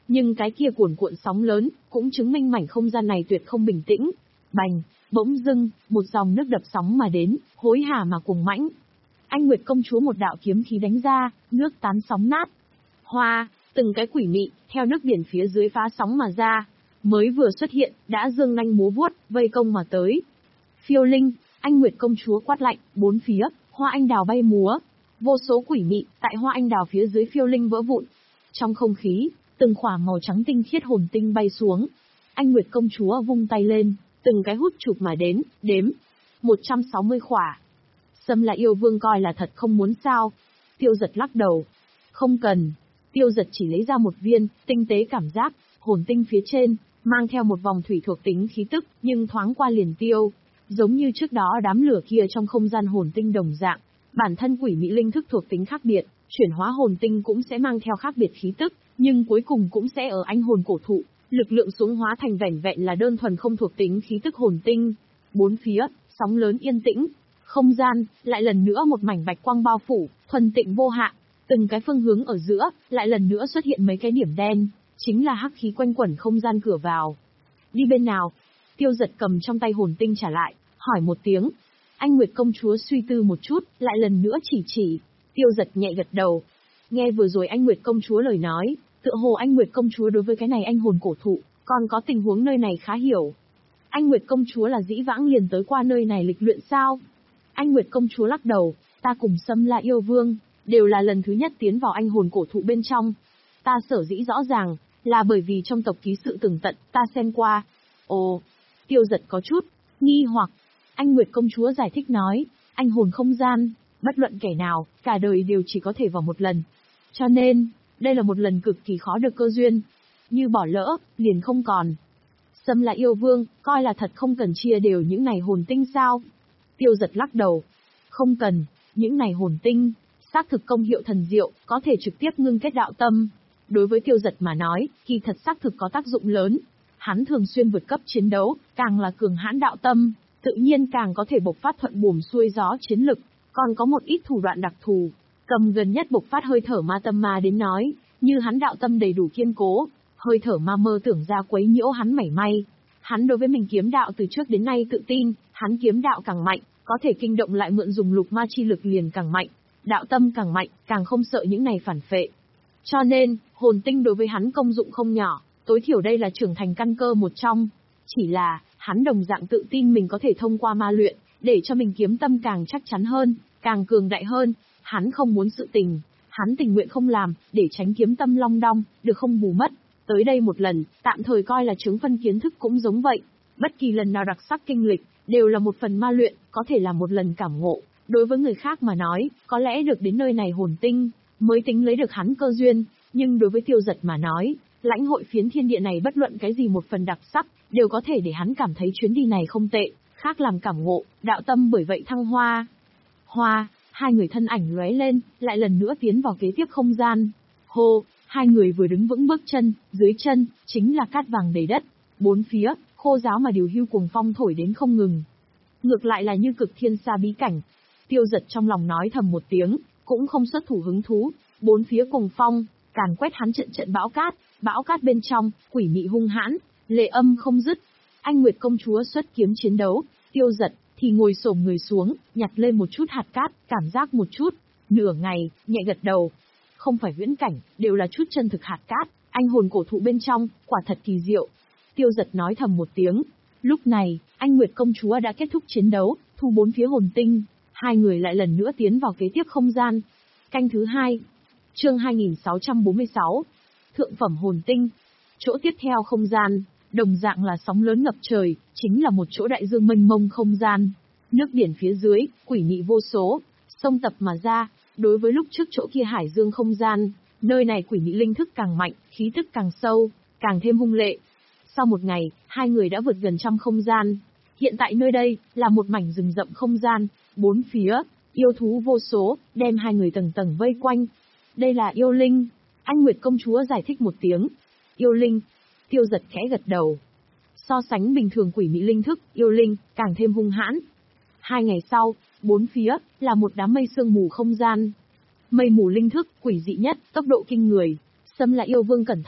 Nhưng cái kia cuồn cuộn sóng lớn, cũng chứng minh mảnh không gian này tuyệt không bình tĩnh. Bành, bỗng dưng, một dòng nước đập sóng mà đến, hối hả mà cuồng mãnh. Anh Nguyệt công chúa một đạo kiếm khí đánh ra, nước tán sóng nát. Hoa, từng cái quỷ mị, theo nước biển phía dưới phá sóng mà ra. Mới vừa xuất hiện, đã dương nanh múa vuốt, vây công mà tới. Phiêu linh, anh Nguyệt công chúa quát lạnh, bốn phía, hoa anh đào bay múa. Vô số quỷ mị, tại hoa anh đào phía dưới phiêu linh vỡ vụn. Trong không khí, từng khỏa màu trắng tinh khiết hồn tinh bay xuống. Anh Nguyệt công chúa vung tay lên, từng cái hút chụp mà đến, đếm. một trăm sáu mươi khỏa. Sâm là yêu vương coi là thật không muốn sao. Tiêu giật lắc đầu. Không cần. Tiêu giật chỉ lấy ra một viên, tinh tế cảm giác, hồn tinh phía trên, mang theo một vòng thủy thuộc tính khí tức, nhưng thoáng qua liền tiêu. Giống như trước đó đám lửa kia trong không gian hồn tinh đồng dạng. Bản thân quỷ mỹ linh thức thuộc tính khác biệt, chuyển hóa hồn tinh cũng sẽ mang theo khác biệt khí tức, nhưng cuối cùng cũng sẽ ở anh hồn cổ thụ, lực lượng xuống hóa thành vẻn vẹn là đơn thuần không thuộc tính khí tức hồn tinh. Bốn phía, sóng lớn yên tĩnh, không gian, lại lần nữa một mảnh bạch quang bao phủ, thuần tịnh vô hạn. Từng cái phương hướng ở giữa, lại lần nữa xuất hiện mấy cái điểm đen, chính là hắc khí quanh quẩn không gian cửa vào. Đi bên nào? Tiêu giật cầm trong tay hồn tinh trả lại, hỏi một tiếng. Anh Nguyệt công chúa suy tư một chút, lại lần nữa chỉ chỉ. Tiêu giật nhẹ gật đầu. Nghe vừa rồi anh Nguyệt công chúa lời nói, tựa hồ anh Nguyệt công chúa đối với cái này anh hồn cổ thụ, còn có tình huống nơi này khá hiểu. Anh Nguyệt công chúa là dĩ vãng liền tới qua nơi này lịch luyện sao? Anh Nguyệt công chúa lắc đầu, ta cùng Sâm La yêu vương, đều là lần thứ nhất tiến vào anh hồn cổ thụ bên trong. Ta sở dĩ rõ ràng, là bởi vì trong tộc ký sự tường tận, ta xem qua. Ồ, tiêu giật có chút, nghi hoặc. Anh Nguyệt công chúa giải thích nói, anh hồn không gian, bất luận kẻ nào, cả đời đều chỉ có thể vào một lần. Cho nên, đây là một lần cực kỳ khó được cơ duyên. Như bỏ lỡ, liền không còn. Sâm là yêu vương, coi là thật không cần chia đều những này hồn tinh sao? Tiêu giật lắc đầu. Không cần, những này hồn tinh, xác thực công hiệu thần diệu, có thể trực tiếp ngưng kết đạo tâm. Đối với tiêu giật mà nói, kỳ thật xác thực có tác dụng lớn. Hắn thường xuyên vượt cấp chiến đấu, càng là cường hãn đạo tâm, tự nhiên càng có thể bộc phát thuận buồm xuôi gió chiến lực, còn có một ít thủ đoạn đặc thù. Cầm gần nhất bộc phát hơi thở ma tâm ma đến nói, như hắn đạo tâm đầy đủ kiên cố, hơi thở ma mơ tưởng ra quấy nhiễu hắn mảy may. Hắn đối với mình kiếm đạo từ trước đến nay tự tin, hắn kiếm đạo càng mạnh, có thể kinh động lại mượn dùng lục ma chi lực liền càng mạnh, đạo tâm càng mạnh, càng không sợ những này phản phệ. Cho nên, hồn tinh đối với hắn công dụng không nhỏ, tối thiểu đây là trưởng thành căn cơ một trong. Chỉ là, hắn đồng dạng tự tin mình có thể thông qua ma luyện, để cho mình kiếm tâm càng chắc chắn hơn, càng cường đại hơn. Hắn không muốn sự tình, hắn tình nguyện không làm, để tránh kiếm tâm long đong, được không bù mất. Tới đây một lần, tạm thời coi là chứng phân kiến thức cũng giống vậy. Bất kỳ lần nào đặc sắc kinh lịch, đều là một phần ma luyện, có thể là một lần cảm ngộ. Đối với người khác mà nói, có lẽ được đến nơi này hồn tinh, mới tính lấy được hắn cơ duyên. Nhưng đối với tiêu giật mà nói, lãnh hội phiến thiên địa này bất luận cái gì một phần đặc sắc, đều có thể để hắn cảm thấy chuyến đi này không tệ, khác làm cảm ngộ, đạo tâm bởi vậy thăng hoa. Hoa, hai người thân ảnh lóe lên, lại lần nữa tiến vào kế tiếp không gian. Hô, hai người vừa đứng vững bước chân, dưới chân, chính là cát vàng đầy đất. Bốn phía, khô ráo mà điều hưu cuồng phong thổi đến không ngừng. Ngược lại là như cực thiên xa bí cảnh. Tiêu giật trong lòng nói thầm một tiếng, cũng không xuất thủ hứng thú. Bốn phía cuồng phong, càn quét hắn trận trận bão cát, bão cát bên trong, quỷ mị hung hãn, lệ âm không dứt. Anh Nguyệt công chúa xuất kiếm chiến đấu, tiêu giật thì ngồi xổm người xuống, nhặt lên một chút hạt cát, cảm giác một chút. Nửa ngày, nhẹ gật đầu. Không phải huyễn cảnh, đều là chút chân thực hạt cát, anh hồn cổ thụ bên trong, quả thật kỳ diệu. Tiêu giật nói thầm một tiếng. Lúc này, anh Nguyệt công chúa đã kết thúc chiến đấu, thu bốn phía hồn tinh. Hai người lại lần nữa tiến vào kế tiếp không gian. Canh thứ hai. Chương hai nghìn sáu trăm bốn mươi sáu. Thượng phẩm hồn tinh. Chỗ tiếp theo không gian, đồng dạng là sóng lớn ngập trời, chính là một chỗ đại dương mênh mông không gian. Nước biển phía dưới, quỷ mị vô số, sông tập mà ra. Đối với lúc trước chỗ kia hải dương không gian, nơi này quỷ mị linh thức càng mạnh, khí tức càng sâu, càng thêm hung lệ. Sau một ngày, hai người đã vượt gần trăm không gian. Hiện tại nơi đây, là một mảnh rừng rậm không gian, bốn phía, yêu thú vô số, đem hai người tầng tầng vây quanh. Đây là yêu linh. Anh Nguyệt công chúa giải thích một tiếng. Yêu linh. Tiêu giật khẽ gật đầu. So sánh bình thường quỷ mị linh thức, yêu linh, càng thêm hung hãn. Hai ngày sau, bốn phía, là một đám mây sương mù không gian. Mây mù linh thức, quỷ dị nhất, tốc độ kinh người. Sâm là yêu vương cẩn thận,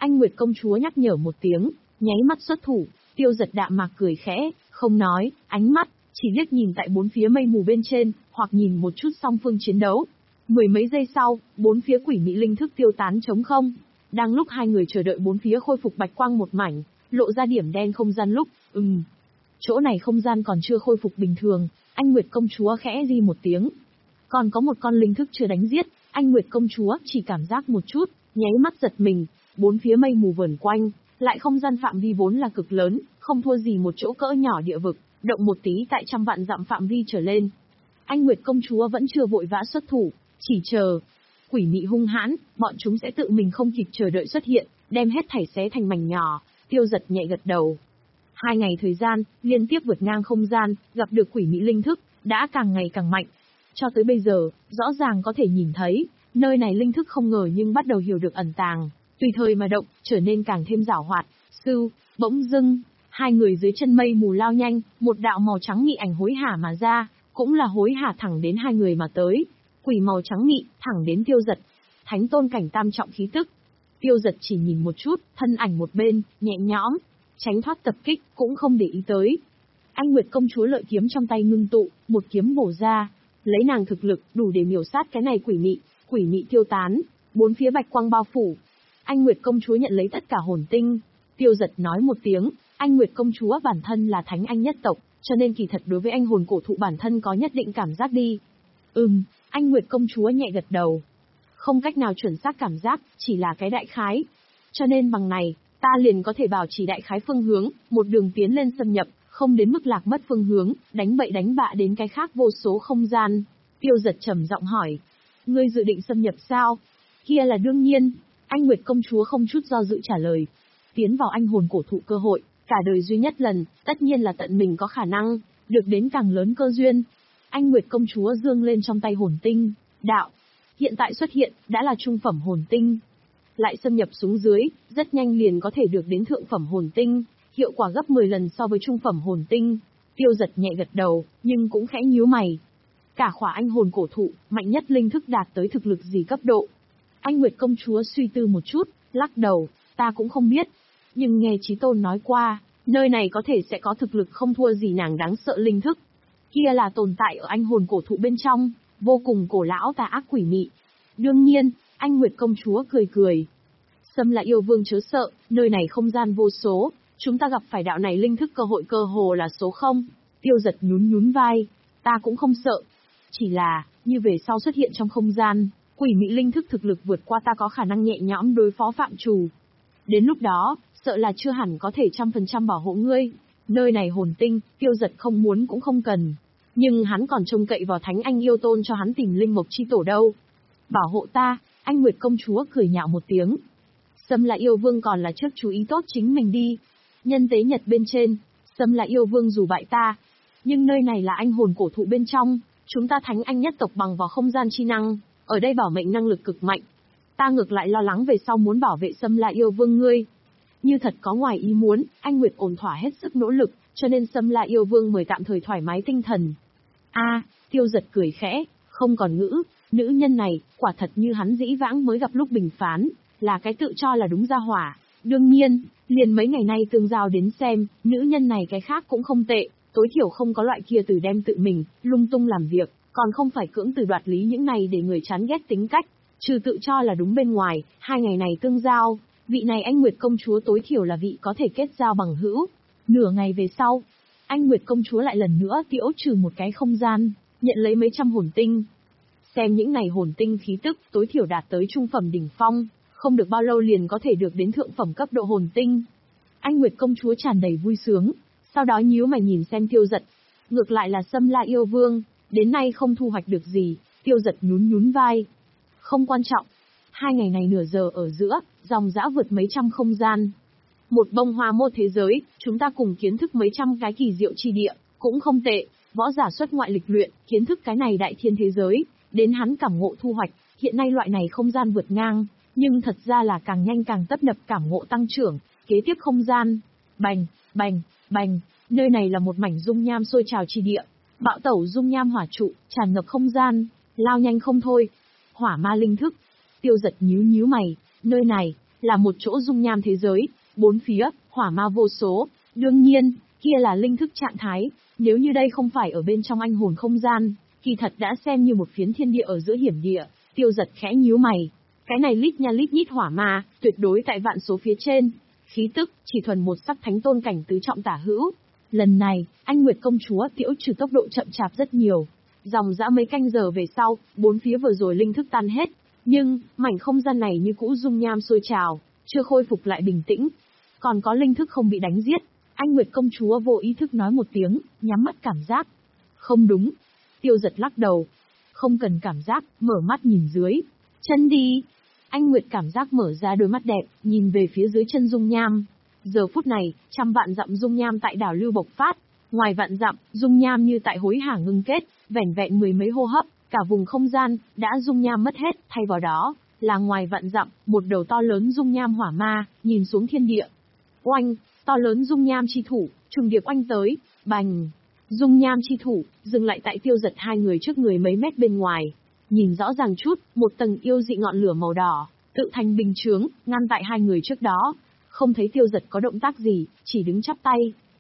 Anh Nguyệt công chúa nhắc nhở một tiếng, nháy mắt xuất thủ. Tiêu Giật đạm mạc cười khẽ, không nói, ánh mắt chỉ liếc nhìn tại bốn phía mây mù bên trên, hoặc nhìn một chút song phương chiến đấu. Mười mấy giây sau, bốn phía quỷ mị linh thức tiêu tán trống không. Đang lúc hai người chờ đợi bốn phía khôi phục bạch quang một mảnh, lộ ra điểm đen không gian lúc, ừm, chỗ này không gian còn chưa khôi phục bình thường. Anh Nguyệt công chúa khẽ di một tiếng. Còn có một con linh thức chưa đánh giết. Anh Nguyệt công chúa chỉ cảm giác một chút, nháy mắt giật mình. Bốn phía mây mù vờn quanh, lại không gian phạm vi vốn là cực lớn, không thua gì một chỗ cỡ nhỏ địa vực, động một tí tại trăm vạn dặm phạm vi trở lên. Anh Nguyệt công chúa vẫn chưa vội vã xuất thủ, chỉ chờ. Quỷ mị hung hãn, bọn chúng sẽ tự mình không kịp chờ đợi xuất hiện, đem hết thảy xé thành mảnh nhỏ. Tiêu Giật nhẹ gật đầu. Hai ngày thời gian, liên tiếp vượt ngang không gian, gặp được quỷ mị linh thức, đã càng ngày càng mạnh. Cho tới bây giờ, rõ ràng có thể nhìn thấy, nơi này linh thức không ngờ nhưng bắt đầu hiểu được ẩn tàng, tùy thời mà động, trở nên càng thêm giảo hoạt. Sưu, bỗng dưng, hai người dưới chân mây mù lao nhanh, một đạo màu trắng mị ảnh hối hả mà ra, cũng là hối hả thẳng đến hai người mà tới. Quỷ màu trắng mị, thẳng đến Tiêu Giật. Thánh tôn cảnh tam trọng khí tức. Tiêu Giật chỉ nhìn một chút, thân ảnh một bên, nhẹ nhõm, tránh thoát tập kích, cũng không để ý tới. Anh Nguyệt công chúa lợi kiếm trong tay ngưng tụ, một kiếm bổ ra, lấy nàng thực lực, đủ để miểu sát cái này quỷ mị. Quỷ mị tiêu tán, bốn phía bạch quang bao phủ. Anh Nguyệt công chúa nhận lấy tất cả hồn tinh. Tiêu Giật nói một tiếng, anh Nguyệt công chúa bản thân là thánh anh nhất tộc, cho nên kỳ thật đối với anh hồn cổ thụ bản thân có nhất định cảm giác đi. Ừm, anh Nguyệt công chúa nhẹ gật đầu. Không cách nào chuẩn xác cảm giác, chỉ là cái đại khái. Cho nên bằng này, ta liền có thể bảo trì đại khái phương hướng, một đường tiến lên xâm nhập, không đến mức lạc mất phương hướng, đánh bậy đánh bạ đến cái khác vô số không gian. Tiêu Giật trầm giọng hỏi, ngươi dự định xâm nhập sao? Kia là đương nhiên, anh Nguyệt công chúa không chút do dự trả lời. Tiến vào anh hồn cổ thụ cơ hội, cả đời duy nhất lần, tất nhiên là tận mình có khả năng, được đến càng lớn cơ duyên. Anh Nguyệt công chúa dương lên trong tay hồn tinh, đạo. Hiện tại xuất hiện, đã là trung phẩm hồn tinh. Lại xâm nhập xuống dưới, rất nhanh liền có thể được đến thượng phẩm hồn tinh, hiệu quả gấp mười lần so với trung phẩm hồn tinh. Tiêu Giật nhẹ gật đầu, nhưng cũng khẽ nhíu mày. Cả khỏa anh hồn cổ thụ, mạnh nhất linh thức đạt tới thực lực gì cấp độ? Anh Nguyệt công chúa suy tư một chút, lắc đầu, ta cũng không biết. Nhưng nghe Chí Tôn nói qua, nơi này có thể sẽ có thực lực không thua gì nàng đáng sợ linh thức. Kia là tồn tại ở anh hồn cổ thụ bên trong, vô cùng cổ lão tà ác quỷ mị. Đương nhiên, anh Nguyệt công chúa cười cười. Sâm là yêu vương chớ sợ, nơi này không gian vô số, chúng ta gặp phải đạo này linh thức cơ hội cơ hồ là số không. Tiêu Giật nhún nhún vai, ta cũng không sợ. Chỉ là, như về sau xuất hiện trong không gian, quỷ mị linh thức thực lực vượt qua ta có khả năng nhẹ nhõm đối phó phạm trù. Đến lúc đó, sợ là chưa hẳn có thể trăm phần trăm bảo hộ ngươi. Nơi này hồn tinh, Tiêu Giật không muốn cũng không cần. Nhưng hắn còn trông cậy vào thánh anh yêu tôn cho hắn tìm linh mộc chi tổ đâu. Bảo hộ ta, anh Nguyệt công chúa cười nhạo một tiếng. Sâm là yêu vương còn là trước chú ý tốt chính mình đi. Nhân tế nhật bên trên, Sâm là yêu vương dù bại ta. Nhưng nơi này là anh hồn cổ thụ bên trong, chúng ta thánh anh nhất tộc bằng vào không gian chi năng, ở đây bảo mệnh năng lực cực mạnh. Ta ngược lại lo lắng về sau muốn bảo vệ Sâm là yêu vương ngươi. Như thật có ngoài ý muốn, anh Nguyệt ổn thỏa hết sức nỗ lực, cho nên Sâm là yêu vương mời tạm thời thoải mái tinh thần. A, Tiêu Giật cười khẽ, không còn ngữ, nữ nhân này, quả thật như hắn dĩ vãng mới gặp lúc bình phán, là cái tự cho là đúng ra hỏa. Đương nhiên, liền mấy ngày nay tương giao đến xem, nữ nhân này cái khác cũng không tệ, tối thiểu không có loại kia từ đem tự mình, lung tung làm việc, còn không phải cưỡng từ đoạt lý những này để người chán ghét tính cách, trừ tự cho là đúng bên ngoài, hai ngày này tương giao, vị này anh Nguyệt công chúa tối thiểu là vị có thể kết giao bằng hữu. Nửa ngày về sau, anh Nguyệt công chúa lại lần nữa tiễu trừ một cái không gian, nhận lấy mấy trăm hồn tinh. Xem những này hồn tinh khí tức, tối thiểu đạt tới trung phẩm đỉnh phong, không được bao lâu liền có thể được đến thượng phẩm cấp độ hồn tinh. Anh Nguyệt công chúa tràn đầy vui sướng, sau đó nhíu mày nhìn xem Tiêu Giật. Ngược lại là Sâm La yêu vương, đến nay không thu hoạch được gì. Tiêu Giật nhún nhún vai. Không quan trọng. Hai ngày này nửa giờ ở giữa, dòng dã vượt mấy trăm không gian. Một bông hoa mô thế giới, chúng ta cùng kiến thức mấy trăm cái kỳ diệu chi địa, cũng không tệ. Võ giả xuất ngoại lịch luyện, kiến thức cái này đại thiên thế giới, đến hắn cảm ngộ thu hoạch. Hiện nay loại này không gian vượt ngang, nhưng thật ra là càng nhanh càng tấp nập cảm ngộ tăng trưởng. Kế tiếp không gian, bành, bành, bành, nơi này là một mảnh dung nham sôi trào chi địa. Bạo tẩu dung nham hỏa trụ, tràn ngập không gian, lao nhanh không thôi. Hỏa ma linh thức. Tiêu Giật nhíu nhíu mày, nơi này, là một chỗ dung nham thế giới, bốn phía, hỏa ma vô số. Đương nhiên, kia là linh thức trạng thái, nếu như đây không phải ở bên trong anh hồn không gian, kỳ thật đã xem như một phiến thiên địa ở giữa hiểm địa. Tiêu Giật khẽ nhíu mày. Cái này lít nha lít nhít hỏa ma, tuyệt đối tại vạn số phía trên. Khí tức, chỉ thuần một sắc thánh tôn cảnh tứ trọng tả hữu. Lần này, anh Nguyệt công chúa Tiễu Trừ tốc độ chậm chạp rất nhiều. Dòng dã mấy canh giờ về sau, bốn phía vừa rồi linh thức tan hết. Nhưng, mảnh không gian này như cũ dung nham sôi trào, chưa khôi phục lại bình tĩnh. Còn có linh thức không bị đánh giết. Anh Nguyệt công chúa vô ý thức nói một tiếng, nhắm mắt cảm giác. Không đúng. Tiêu Giật lắc đầu. Không cần cảm giác, mở mắt nhìn dưới. Chân đi. Anh Nguyệt cảm giác mở ra đôi mắt đẹp, nhìn về phía dưới chân dung nham. Giờ phút này, trăm vạn dặm dung nham tại đảo lưu bộc phát. Ngoài vạn dặm, dung nham như tại hối hả ngưng kết, vẻn vẹn mười mấy hô hấp, cả vùng không gian đã dung nham mất hết, thay vào đó là ngoài vạn dặm, một đầu to lớn dung nham hỏa ma, nhìn xuống thiên địa. Oanh, to lớn dung nham chi thủ, trùng điệp oanh tới, bành. Dung nham chi thủ, dừng lại tại Tiêu Giật hai người trước người mấy mét bên ngoài. Nhìn rõ ràng chút, một tầng yêu dị ngọn lửa màu đỏ, tự thành bình chướng, ngăn tại hai người trước đó. Không thấy Tiêu Giật có động tác gì, chỉ đứng chắp tay,